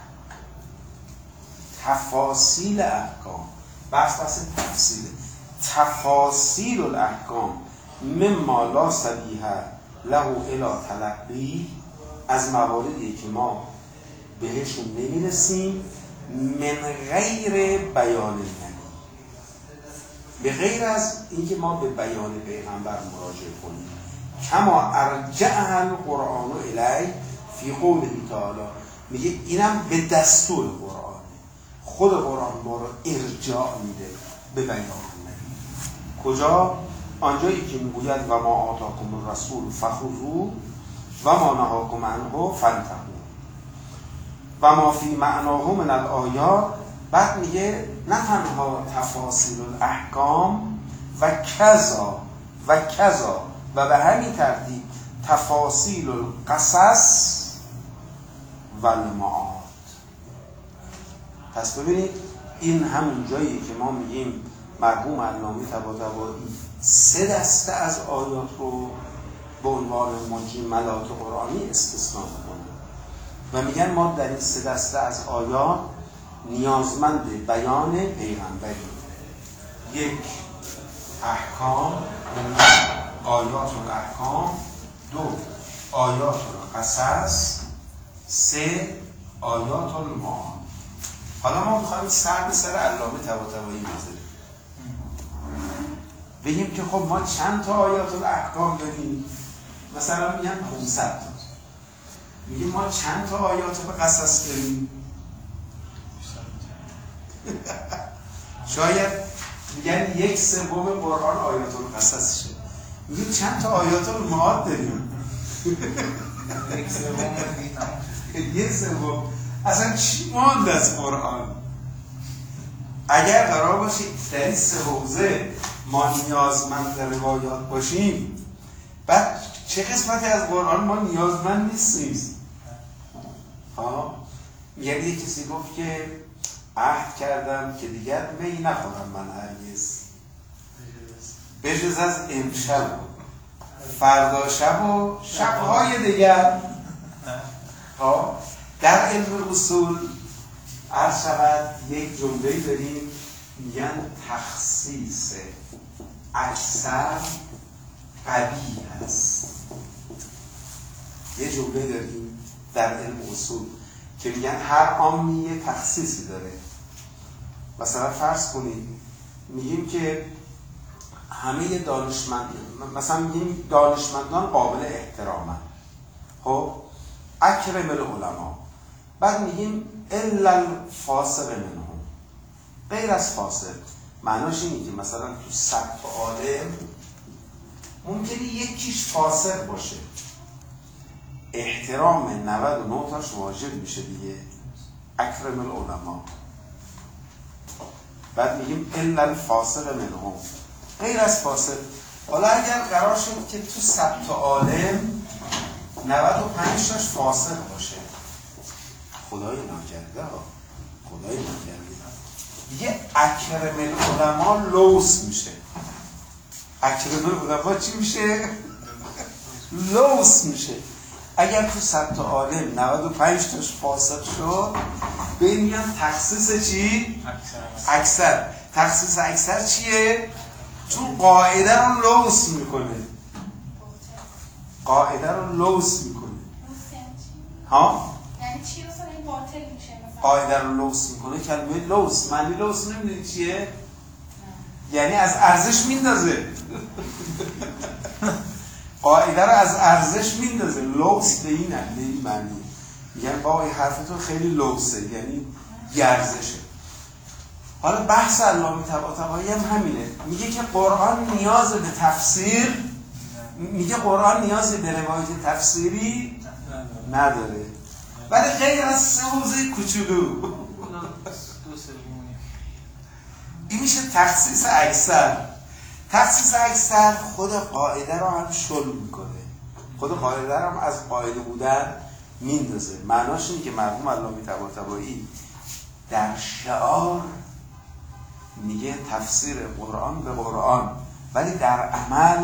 تفاصیل احکام، بحث بحث تفصیل تفاصیل الاحکام مما لا سبیه له الی تلقی، از مواردی که ما بهشون نمیرسیم، من غیر بیان نبی، به غیر از اینکه ما به بیان پیغمبر مراجعه کنیم. کما ارجعها القرآن الی فی قوله تعالی، میگه اینم به دستور قرآن، خود قرآن ما رو ارجاع میده به بیان نبی. کجا؟ آنجایی که میگوید و ما آتاکم الرسول فخذوه و ما نهاکم عنه فانتهوا و ما فی معناه من الآیات بعد میگه نه تنها تفاصیل الاحکام و کذا و کذا و به همین ترتیب تفاصیل القصص و المعاد. پس ببینید این همون جایی که ما میگیم مرحوم علامه طباطبایی سه دسته از آیات رو به عنوان مجملات قرآنی استثناء میکنن و میگن ما در این سه دسته از آیات نیازمند بیان پیغمبری. یک، احکام، آیات الاحکام. دو، آیات القصص. سه، آیات المعاد. حالا ما میخوایم سر به سر علامه طباطبایی بذاریم، بگیم که خب ما چند تا آیات الاحکام داریم، مثلا میگن پانصد تا. میگیم ما چند تا آیات القصص داریم، شاید میگن یک سوم قرآن آیات القصص شه. میگیم چند تا آیات المعاد داریم، یک سوم یک سوم. اصلا چی ماند از قرآن؟ اگر قرار باشه در این سه حوزه ما نیازمند روایات باشیم، بعد چه قسمتی از قرآن ما نیازمند نیستیم؟ ها؟ یعنی کسی گفت که عهد کردم که دیگر می نخورم من هرگز بجز از امشب فردا شب و شبهای دیگر. ها؟ در علم اصول عرض شود یک جمله داریم میگن تخصیص اکثر قبیح است. یه جمله داریم در علم اصول که میگن هر عامی یه تخصیصی داره. مثلا فرض کنید میگیم که همه دانشمند، مثلا میگیم دانشمندان قابل احترامن، خب اکرم العلماء. بعد میگیم الا الفاسق منهم، غیر از فاسق. معناش اینه که مثلا تو صد تا عالم ممکنه یکیش فاسق باشه، احترام نود و نه تاش واجب میشه دیگه، اکرم العلماء. بعد میگیم الا الفاسق منهم، غیر از فاسق. حالا اگر قرار شد که تو صد تا عالم نود و پنج تاش فاسق باشه، خدای ناکرده ها، خدای ناکرده، دیگه اکرم العلماء لوس میشه. اکرم العلماء چی میشه؟ لوس میشه. اگر تو صد تا عالم نود و پنج تاش فاسق شد، به این میگن تخصیص چی؟ اکثر. تخصیص اکثر چیه؟ چون قاعده رو لوس میکنه، قاعده رو لوس میکنه. ها؟ یعنی چی اصلا این باطل میشه؟ قاعده رو لوس میکنه. کلمه لوس معنی لوس نمیدونی چیه؟ نه. یعنی از ارزش میندازه. قاعده رو از ارزش میندازه. لوس به این به این معنی. یعنی با این حرفتون خیلی لوسه، یعنی گرزشه. حالا بحث علامه طباطبایی هم همینه، میگه که قرآن نیاز به تفسیر، میگه قرآن نیاز به روایت تفسیری نداره، ولی غیر از سه حوزه کوچولو این میشه تخصیص اکثر. تخصیص اکثر خود قاعده رو هم شل میکنه، خود قاعده رو هم از قاعده بودن میندازه. معناش اینه که مرحوم علامه طباطبایی در شعار میگه تفسیر قرآن به قرآن، ولی در عمل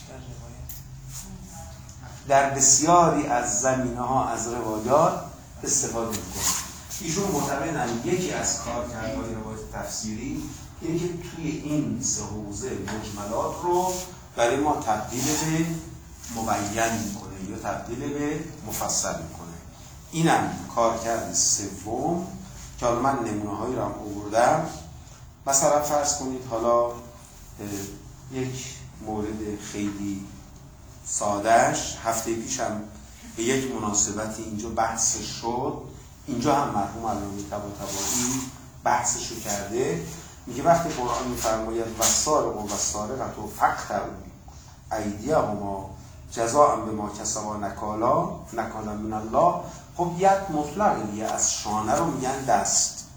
در بسیاری از زمینه ها از روایات استفاده میکنه. ایشون معتقدن یکی از کارکردهای روایت تفسیری اینه که توی این سه حوزه مجملات رو برای ما تبدیل به مبین میکنه یا تبدیل به مفصل میکنه. اینم کارکرد سوم که حالا من نمونه هایی رو هم آوردم. مثلا فرض کنید حالا یک مورد خیلی سادهش، هفته پیشم به یک مناسبتی اینجا بحث شد، اینجا هم مرحوم علامه طباطبایی بحثشو کرده. میگه وقتی قرآن میفرماید والسارق والسارقة فاقطعوا ایدیهما جزاء بما کسبا نکالا نکالا من الله، خب ید مطلق دیگه، از شانه رو میگن دست.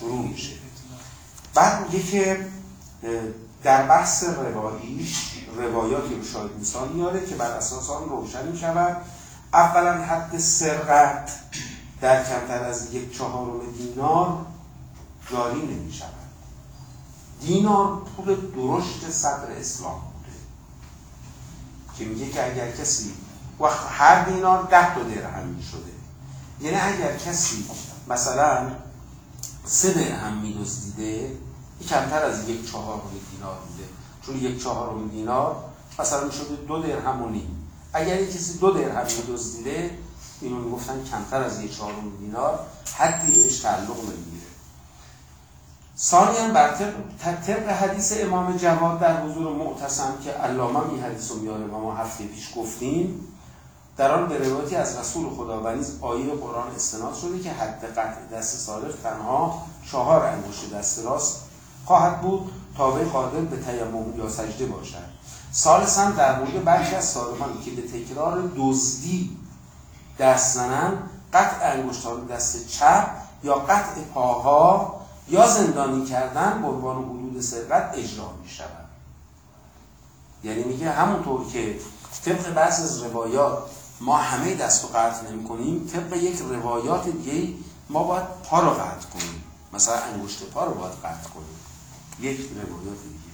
شروع میشه. بعد میگه که در بحث رواییش روایاتی رو شاید مثال میاره که بر اساس آن روشن میشود اولا حد سرقت در کمتر از یک چهارم دینار جاری نمی شود. دینار پول درشت صدر اسلام بوده که میگه که اگر کسی وقت هر دینار ده تا درهم می شده، یعنی اگر کسی مثلا سه درهم می دزدیده کمتر از یک چهارم دینار بوده، چون یک چهارم دینار مثلا می شده دو درهم و نیم. اگر یک کسی دو درهم می دزدیده اینو می گفتن کمتر از یک چهارم دینار حدی بهش تعلق نمیگیره. ثانیاً بر طبق حدیث امام جواد در حضور معتصم که علامه این حدیث رو میاره و ما هفته پیش گفتیم، در آن به روایتی از رسول خدا و نیز آیه قرآن استناد شده که حد قطع دست سارق تنها چهار انگشت دست راست خواهد بود تابع قادر به تیمم یا سجده باشد. ثالثاً در مورد برخی از سارقان که به تکرار دزدی دست زنند قطع انگشتان دست چپ یا قطع پاها یا زندانی کردن به عنوان حدود سرقت اجرا می شود. یعنی میگه همونطور که طبق بعضی از روایات ما همه دست رو قطع نمی کنیم، طبق یک روایات دیگه ما باید پا رو قطع کنیم، مثلا انگشت پا رو باید قطع کنیم. یک روایات دیگه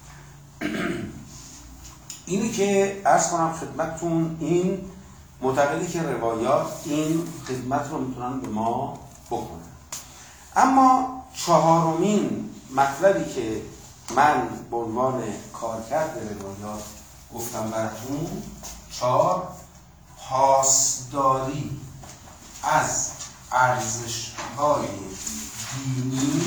اینی که عرض کنم خدمتتون، این معتقدی که روایات این خدمت رو میتونن به ما بکنن. اما چهارمین مطلبی که من به عنوان کارکرد روایات گفتم براتون، چهار، پاسداری از ارزش‌های دینی،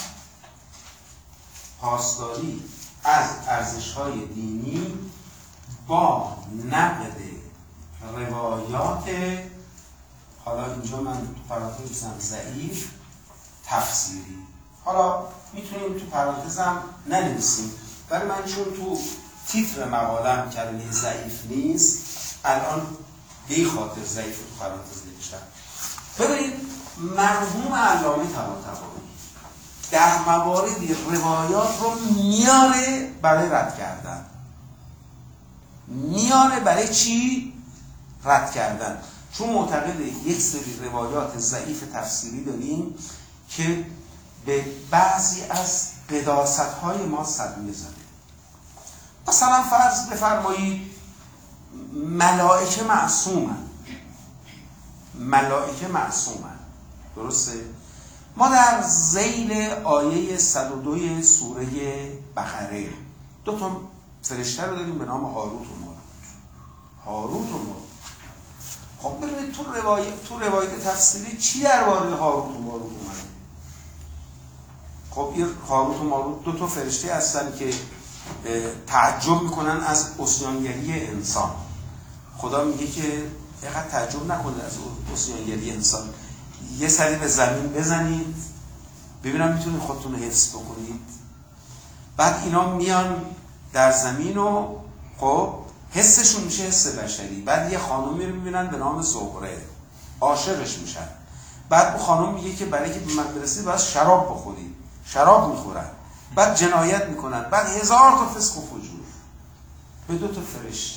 پاسداری از ارزش‌های دینی با نقد روایات، حالا اینجا من تو پرانتز بزنم ضعیف تفسیری. حالا میتونیم تو پرانتزم ننویسیم، ولی من چون تو تیتر مقالم کلمه ضعیف نیست الان به خاطر ضعیف تو پرانتز نوشتم. ببینید مرحوم علامه طباطبایی در مواردی روایات رو میاره برای رد کردن. میاره برای چی؟ رد کردن. چون معتقد یک سری روایات ضعیف تفسیری داریم که به بعضی از قداست‌های ما صدمه زده. مثلا فرض بفرمایید ملائکه معصومن، ملائکه معصومن، درسته؟ ما در ذیل آیه صد و دو سوره بقره دو تا فرشته رو داریم به نام هاروت و ماروت. هاروت و ماروت. خب ببینید تو روایت تو روایت تفسیری چی درباره هاروت و ماروت اومده؟ خب این هاروت و ماروت دو تا فرشته هستن که تعجب میکنن از عصیانگری انسان. خدا میگه که اینقدر تعجب نکنید از عصیانگری انسان، یه سری به زمین بزنید ببینم میتونید خودتون رو حفظ بکنید. بعد اینا میان در زمین و خب حسشون میشه حس بشری. بعد یه خانومی رو میبینن به نام زهره، عاشقش میشن. بعد اون خانوم میگه که برای که به من برسید باید شراب بخورید، شراب میخورن. بعد جنایت میکنن. بعد هزار تا فسق و فجور به دو تا فرشته.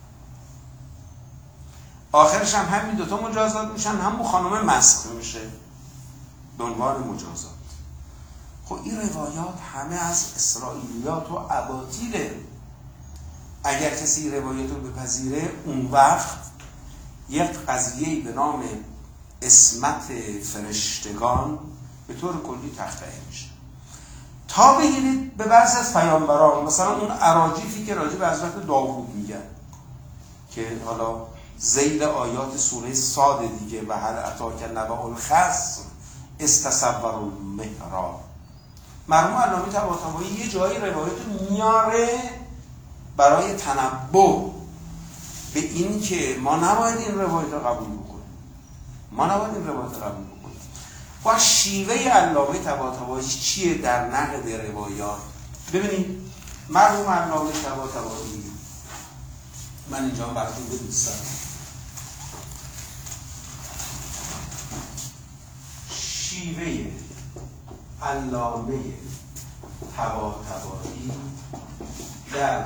آخرش هم همین دو تا مجازات میشن، هم اون خانوم مسخ میشه به عنوان مجازات. خب این روایات همه از اسرائیلیات و اباطیله. اگر کسی روایات رو بپذیره اون وقت یک قضیه‌ای به نام اسمت فرشتگان به طور کلی تخطئه میشه. تا بگیرید به بعضی از پیامبران، مثلا اون اراجیفی که راجع به حضرت داوود میگن که حالا ذیل آیات سوره صاد دیگه و هل اتاک نبأ الخصم استصور المحراب. مرحوم علامه طباطبایی یه جایی روایت میاره برای تنبه به این که ما نباید این روایت رو قبول بکنیم، ما نباید این روایت رو قبول بکنیم. با شیوه علامه طباطبایی چیه در نقد روایات؟ ببینید مرحوم علامه طباطبایی، من اینجا براتون بنویسم، شیوه علامه طباطبایی در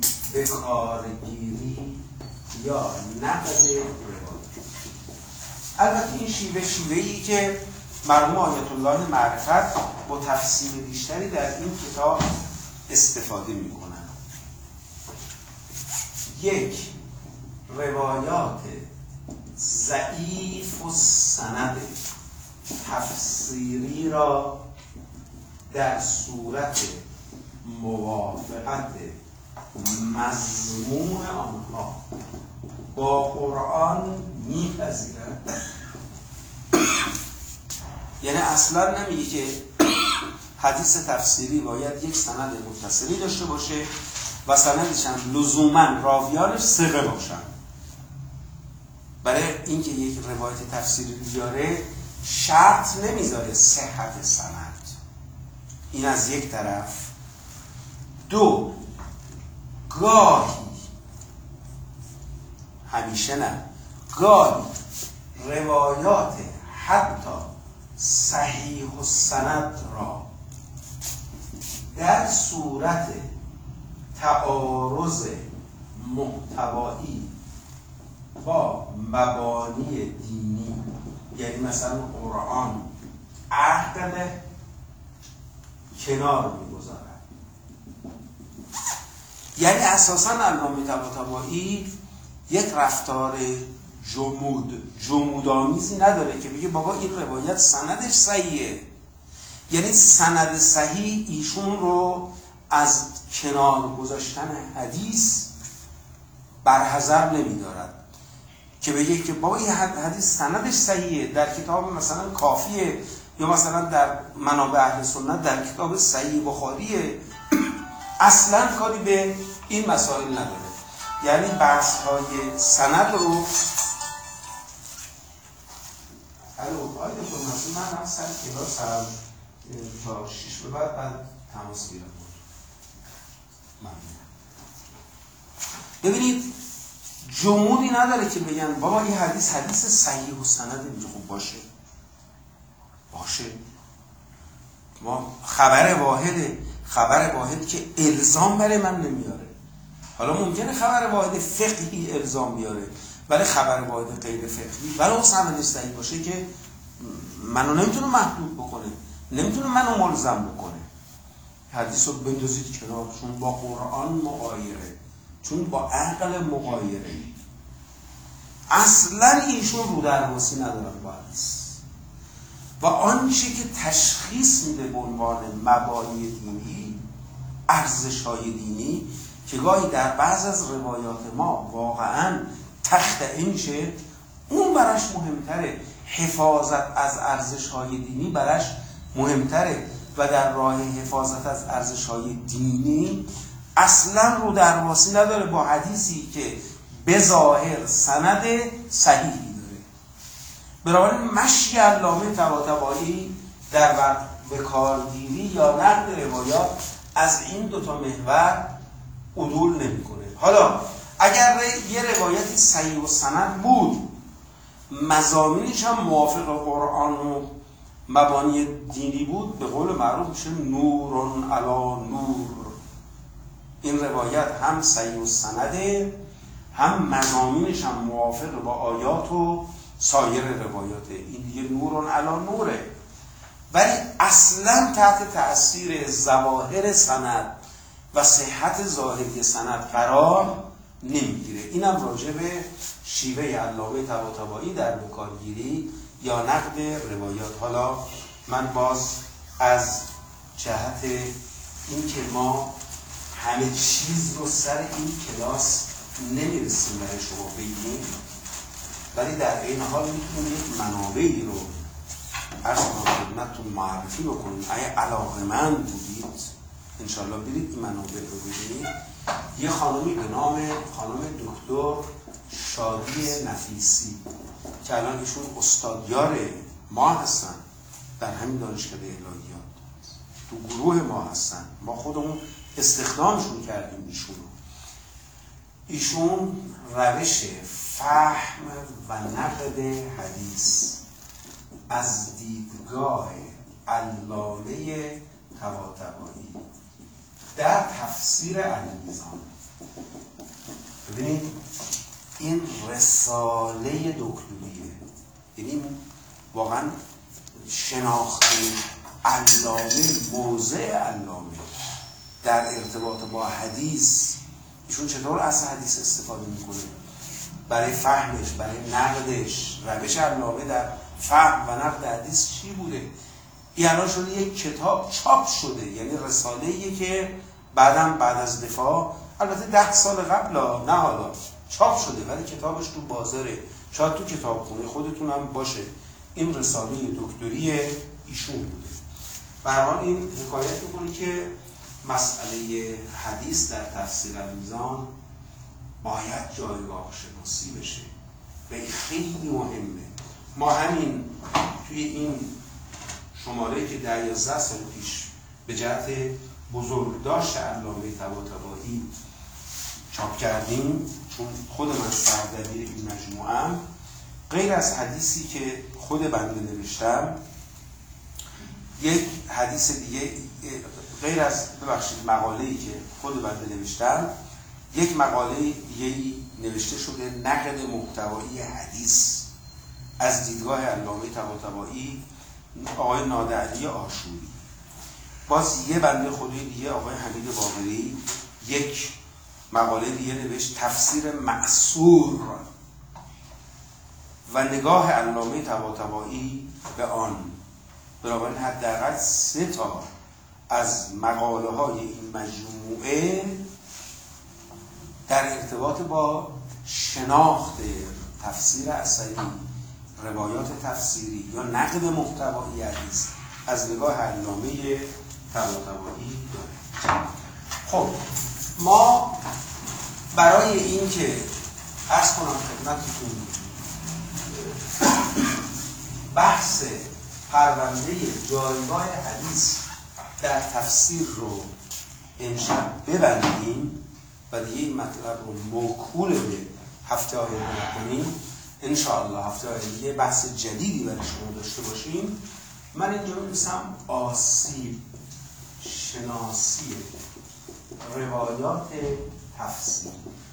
بکارگیری یا نقد روایت. البته این شیوه شیوهی که مرحوم آیت الله معرفت با تفصیل بیشتری در این کتاب استفاده می‌کنند. یک، روایات ضعیف و سند تفسیری را در صورت موافقت مضمون آنها با قرآن می‌پذیرد. یعنی اصلا نمیگه که حدیث تفسیری باید یک سند متصلی داشته باشه و سندش هم لزوما راویانش ثقه باشن. برای اینکه یک روایت تفسیری بیاره شرط نمیذاره صحت سند. این از یک طرف. دو، گاهی، همیشه نه، گاهی روایات حتی صحیح و سند را در صورت تعارض محتوایی با مبانی دینی، یعنی مثلا قرآن، عقل کنار می‌گذارد. یعنی اساساً علامه طباطبایی یک رفتار جمود جمودآمیزی نداره که بگه بابا این روایت سندش صحیحه. یعنی سند صحیح ایشون رو از کنار گذاشتن حدیث برحذر نمی‌دارد که بگه که بابا این حدیث سندش صحیحه، در کتاب مثلا کافیه یا مثلا در منابع اهل سنت در کتاب صحیح بخاریه، اصلا کاری به این مسائل نداره. یعنی بحث های سند رو الو آیده فرماسی من هم سر کلاس هم تا شیش به بعد بعد تماس گیرم بود. ممنون. ببینید جمودی نداره که بگن بابا این حدیث حدیث صحیح و سند اینجا خوب باشه باشه. ما خبر واحده، خبر واحد که الزام برای من نمیاره. حالا ممکنه خبر واحد فقهی الزام بیاره، ولی خبر واحد غیر فقهی ولی اون سندش صحیح باشه که منو نمیتونه محدود بکنه، نمیتونه منو ملزم بکنه. حدیث رو بندازید کنار، چون با قرآن مغایره، چون با عقل مغایره. اصلا ایشون رو درواسی ندارن با حدیث و آنچه که تشخیص میده به عنوان مبانی دینی، ارزش‌های دینی که گاهی در بعض از روایات ما واقعاً تخت اینشه، اون براش مهمتره. حفاظت از ارزش‌های دینی براش مهمتره و در راه حفاظت از ارزش‌های دینی اصلاً رو درواسی نداره با حدیثی که به ظاهر سند صحیحی داره. بنابراین مشی علامه طباطبایی در بکارگیری یا نقد روایات از این دوتا محور عدول نمی‌کنه. حالا اگر یه روایتی صحیح و سند بود، مضامینش هم موافق قرآن و مبانی دینی بود، به قول معروف میشه نورون علی نور. این روایت هم صحیح و سنده، هم مضامینش هم موافق با آیات و سایر روایاته. این دیگه نورون علی نوره. ولی اصلا تحت تأثیر ظواهر سند و صحت ظاهری سند قرار نمیگیره. اینم راجع به شیوه علامه طباطبایی در بکارگیری یا نقد روایات. حالا من باز از جهت این که ما همه چیز رو سر این کلاس نمیرسیم برای شما بگیم، ولی در این حال میتونیم یک منابعی رو عرض خدمتتون معرفی بکنیم. اگه علاقه‌مند بودید انشالله برید این منابع رو ببینید. یه خانمی به نام خانم دکتر شادی نفیسی که الان ایشون استادیار ما هستن در همین دانشکده الهیات، تو گروه ما هستن، ما خودمون استخدامشون کردیم ایشون. ایشون روش فهم و نقد حدیث از دیدگاه علامه طباطبایی در تفسیر المیزان. ببینید این رساله دکتریه، یعنی واقعا شناخت علامه، موضع علامه در ارتباط با حدیث، ایشون چطور از حدیث استفاده میکنه برای فهمش، برای نقدش، روش علامه در فهم و نقد حدیث چی بوده. این الان شده یک کتاب چاپ شده، یعنی رساله‌ایه که بعدم بعد از دفاع، البته ده سال قبل، نه حالا چاپ شده، ولی کتابش تو بازاره، شاید تو کتابخونه خودتون هم باشه. این رساله دکتری ایشون بوده. به هر حال این حکایت میکنه که مسئله حدیث در تفسیر المیزان باید جایگاه شناسی بشه و این خیلی مهمه. ما همین توی این شماره که ده یازده سال پیش به جهت بزرگداشت علامه طباطبایی چاپ کردیم، چون خود من سردبیر این مجموعه‌ام، غیر از حدیثی که خود بنده نوشتم، یک حدیث دیگه، غیر از ببخشید مقاله‌ای که خود بنده نوشتم، یک مقاله دیگه نوشته شده نقد محتوایی حدیث از دیدگاه علامه طباطبایی آقای نادرعلی آشوری. باز یه بنده خدای دیگه آقای حمید باقری یک مقاله دیگه نوشت تفسیر معصور و نگاه علامه طباطبایی به آن. بنابراین حداقل سه تا از مقاله های این مجموعه در ارتباط با شناخت تفسیر اثری، روایات تفسیری یا نقد محتوایی حدیث از نگاه علامه طباطبایی داره. خب ما برای این که عرض کنم خدمتتون بحث پرونده جایگاه حدیث در تفسیر رو امشب ببندیم و دیگه این مطلب رو موکول به هفته آینده نکنیم، انشاءالله هفته آینده بحث جدیدی برای شما داشته باشیم. من اینجا می‌نویسم آسیب شناسی روایات تفسیر.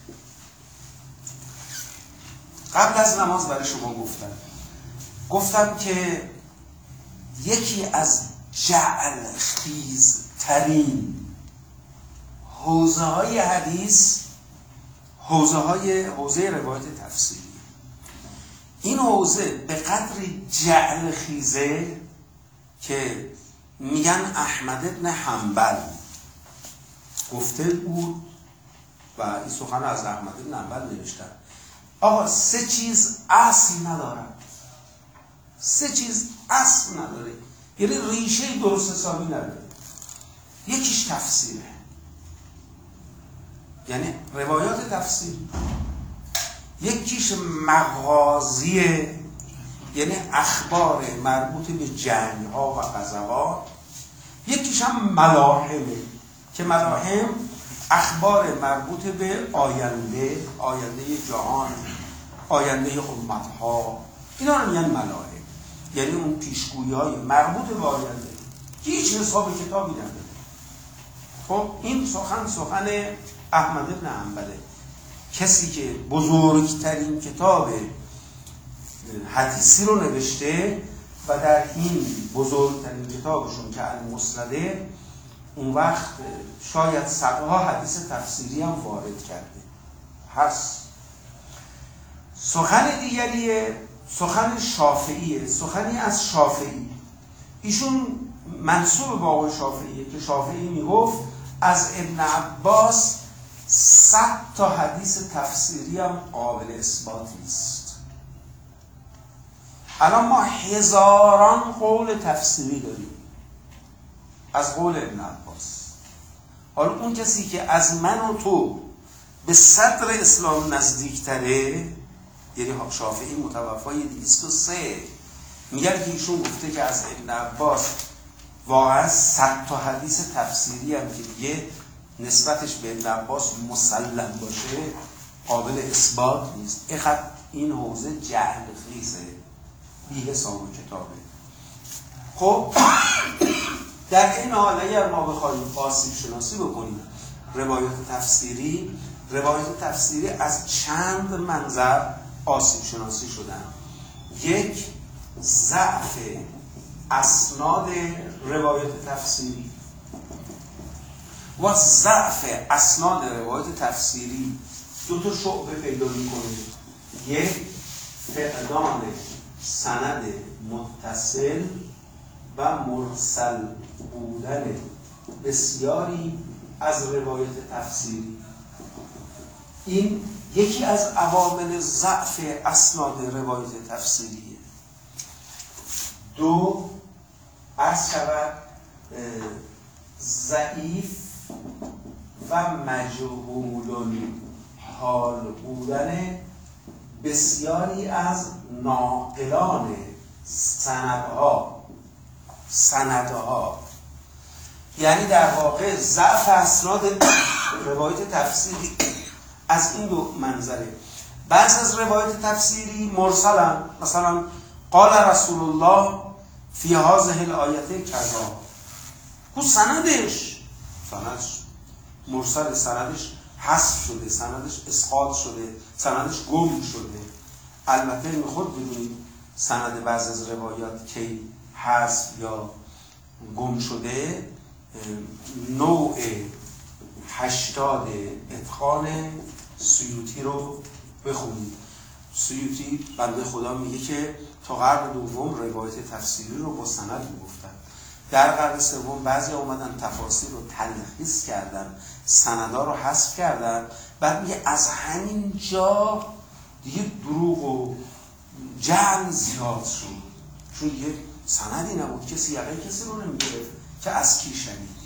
قبل از نماز برای شما گفتم گفتم که یکی از جعل خیز ترین حوزه های حدیث حوزه های حوزه روایت تفسیری، این حوزه به قدری جعل خیزه که میگن احمد بن حنبل گفته بود و این سخن از احمد بن حنبل نوشتن، آقا سه چیز اصل ندارن، سه چیز اصل نداره، یعنی ریشه درست حسابی نداره. یکیش تفسیره، یعنی روایات تفسیر. یکیش مغازیه، یعنی اخبار مربوط به جنگ ها و غزوات. یکیش هم ملاحمه که ملاحم اخبار مربوط به آینده، آینده جهان، آینده امت ها، اینا رو میگن ملاحم، یعنی اون پیشگویی های مربوط به آینده که هیچ حساب کتابی نداره. خب این سخن سخن احمد بن حنبله، کسی که بزرگترین کتاب حدیثی رو نوشته و در این بزرگترین کتابشون که المسنده اون وقت شاید صدها حدیث تفسیری هم وارد کرده هست. سخن دیگریه، سخن شافعیه، سخنی از شافعی. ایشون منسوب به آقای شافعیه که شافعی میگفت از ابن عباس صد تا حدیث تفسیری هم قابل اثبات نیست. الان ما هزاران قول تفسیری داریم از قول ابن عباس. حالا اون کسی که از من و تو به صدر اسلام نزدیکتره، یعنی شافعی متوفای دویست و سه، میگن که ایشون گفته که از ابن عباس واقعا صد تا حدیث تفسیری هم که دیگه نسبتش به ابن عباس مسلم باشه قابل اثبات نیست. این حوزه جهل خیزه، بی حساب و کتابه. خب در این حال اگر ما بخوایم آسیب شناسی بکنیم روایت تفسیری، روایت تفسیری از چند منظر آسیب شناسی شدن. یک، ضعف اسناد روایت تفسیری و ضعف اسناد روایت تفسیری دو تا شعبه پیدا می‌کنه. یک، فقدان سند متصل و مرسل بودن بسیاری از روایت تفسیری. این یکی از عوامل ضعف اسناد روایت تفسیریه. دو، عرض شود ضعیف و مجهول حال بودن بسیاری از ناقلان سندها سندها یعنی در واقع ضعف اسناد روایت تفسیری از این دو منظره. بعضی از روایت تفسیری مرسلن، مثلا قال رسول الله فی هذه الآیه کذا، کو سندش سندش مرسل، سندش حذف شده، سندش اسقاط شده، سندش گم شده. البته این خود بدونید سند بعضی از روایات که حذف یا گم شده نوع هشتاد اتقان سیوطی رو بخونید. سیوطی بنده خدا میگه که تا قرن دوم روایت تفسیری رو با سند میگفتن. در قرن سوم بعضی اومدن تفاسیر رو تلخیص کردن، سندا رو حذف کردن، بعد میگه از همین جا دیگه دروغ و جعل زیاد شد، چون یه سندی نبود، کسی یقه کسی رو نمیگرفت که از کی شنیدی.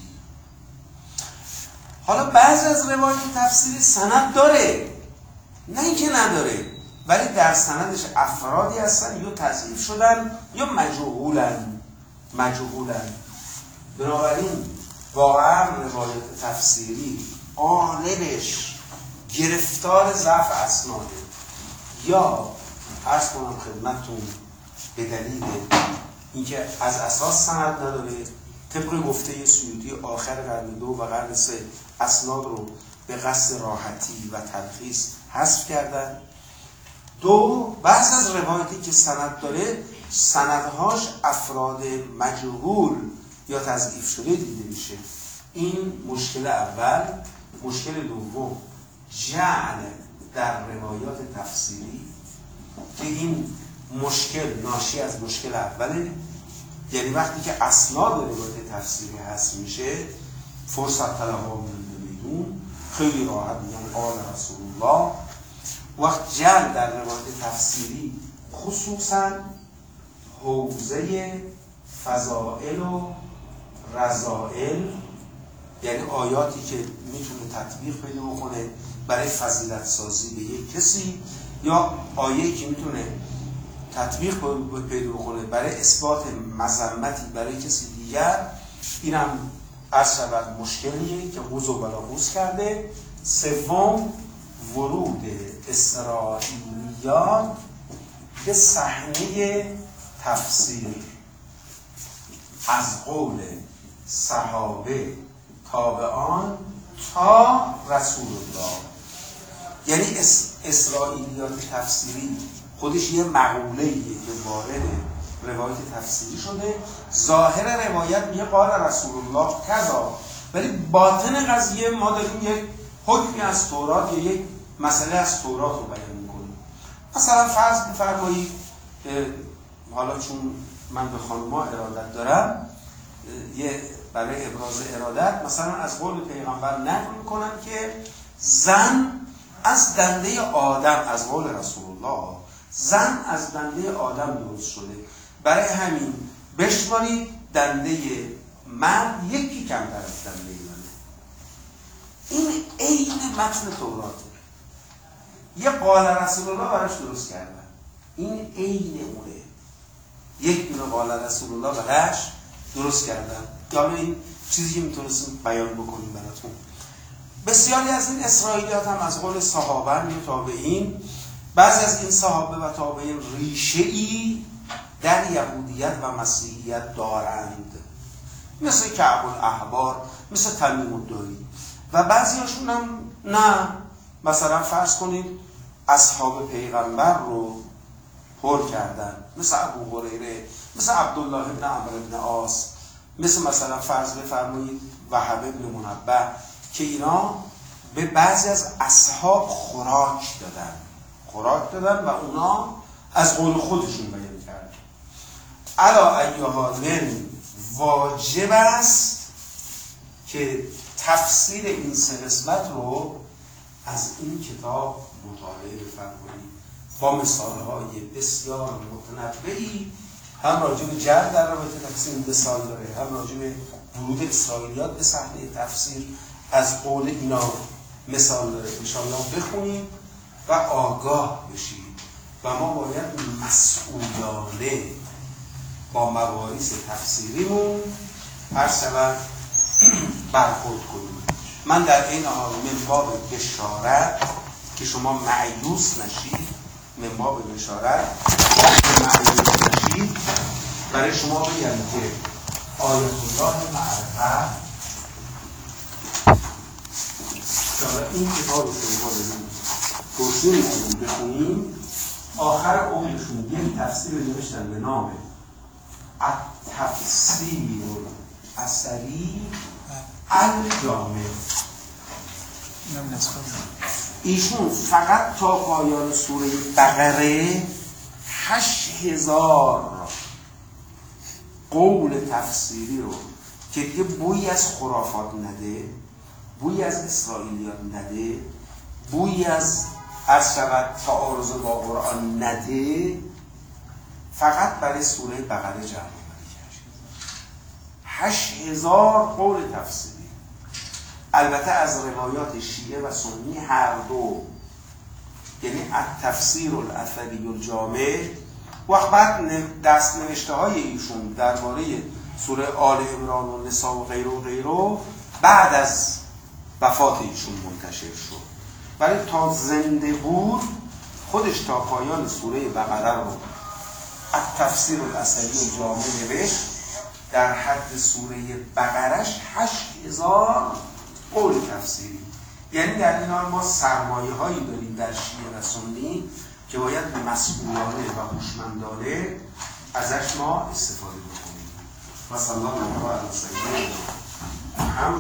حالا بعضی از روایت تفسیری سند داره، نه اینکه نداره، ولی در سندش افرادی هستن یا تضعیف شدن یا مجهولن مجهولن بنابراین واقعا روایت تفسیری غالبش گرفتار ضعف اسناده، یا عرض کنم خدمتتون به دلیل اینکه از اساس سند نداره، طبق گفته سیوطی آخر قرن دو و قرن سه اسناد رو به قصد راحتی و تلخیص حذف کردن. دو، بعض از روایتی که سند داره سندهاش افراد مجهول یا تضعیف شده دیده میشه. این مشکل اول. مشکل دوم، جعل در روایات تفسیری که این مشکل ناشی از مشکل اوله، یعنی وقتی که اسناد روایت تفسیری هست میشه فرصت طلبها میدون خیلی راحت میگن قال رسول الله. وقت جعل در روایت تفسیری خصوصا حوزه فضائل و رذائل، یعنی آیاتی که میتونه تطبیق پیدا بکنه برای فضیلت سازی به یک کسی، یا آیه‌ای که میتونه تطبیق پیدا بکنه برای اثبات مذمتی برای کسی دیگر، اینم از شود مشکلیه که قوز و بلاغوز کرده. سوم، ورود اسرائیلیات به صحنه تفسیر از قول صحابه تابعان تا رسول الله. یعنی اسرائیلیات تفسیری خودش یه مقوله‌ایه که وارد روایت تفسیری شده. ظاهر روایت میگه قال رسول الله کذا، ولی باطن قضیه ما داریم یک حکمی از تورات یا یک مسئله از تورات رو بیان می‌کنیم. مثلا فرض بفرمایید، حالا چون من به خانوما ارادت دارم، یه برای ابراز ارادت مثلا از قول پیغمبر نقل می‌کنم که زن از دنده آدم، از قول رسول الله، زن از دنده آدم درست شده، برای همین بشمارید دنده مرد یکی کمتر از دنده منه. این عین متن توراته، یه قال رسول الله براش درست کردن، این عین اونه، یک دونه قال رسول الله براش درست کردن. حالا این چیزی که میتونستیم بیان بکنیم براتون. بسیاری از این اسرائیلیات هم از قول صحابه و تابعین. بعضی از این صحابه و تابعین ریشه‌ای در یهودیت و مسیحیت دارند، مثل کعب الاحبار، مثل تمیم الداری. و بعضی هاشون هم نه، مثلا فرض کنید اصحاب پیغمبر رو پر کردن، مثل ابو هریره، مثل عبدالله ابن عمرو ابن عاص، مثل مثلا فرض بفرمایید وهب ابن منبه، که اینا به بعضی از اصحاب خوراک دادن خوراک دادن و اونا از قول خودشون بیان کردن. علا ایهالن واجب است که تفسیر این سه قسمت رو از این کتاب مطالعه بفرمایید با مثالهای بسیار متنوعی، هم راجع به جر در رابطه تفسیر مثال داره، هم راجع به ورود اسرائیلیات به صحنه تفسیر از قول اینا مثال داره. انشاءالله بخونید و آگاه بشید و ما باید مسئولانه با مباحث تفسیریمون هر شود برخورد کنیم. من در این حال من باب بشارت که شما مایوس نشید، من باب بشارت که مایوس نشید، برای شما بگم که آیت الله معرفت این کتاب رو شما بزنید توصیه میکنیم بخونیم. آخر قولشون یک تفسیر نوشتن به نام التفسیر الاثری الجامع. ایشون فقط تا پایان سوره بقره هشت هزار قول تفسیری رو که دیگه بویی از خرافات نده، بویی از اسرائیلیات نده، بویی از از شود تعارض با قرآن نده، فقط برای سوره بقره جمع آوری کرد. هشت هزار قول تفسیری، البته از روایات شیعه و سنی هر دو، یعنی التفسیر الاثری الجامع. وقت بعد دست نوشته های ایشون درباره سوره آل عمران و نساء و غیره و غیره بعد از وفات ایشون منتشر شد، ولی تا زنده بود خودش تا پایان سوره بقره رو التفسیر الاثری الجامع نوشت. در حد سوره بقرهش هشت هزار قول تفسیری. یعنی در این حال ما سرمایه هایی داریم در شیعه و سنی که باید مسئولانه و هوشمندانه ازش ما استفاده بکنیم. و صلی الله علیه و سلم.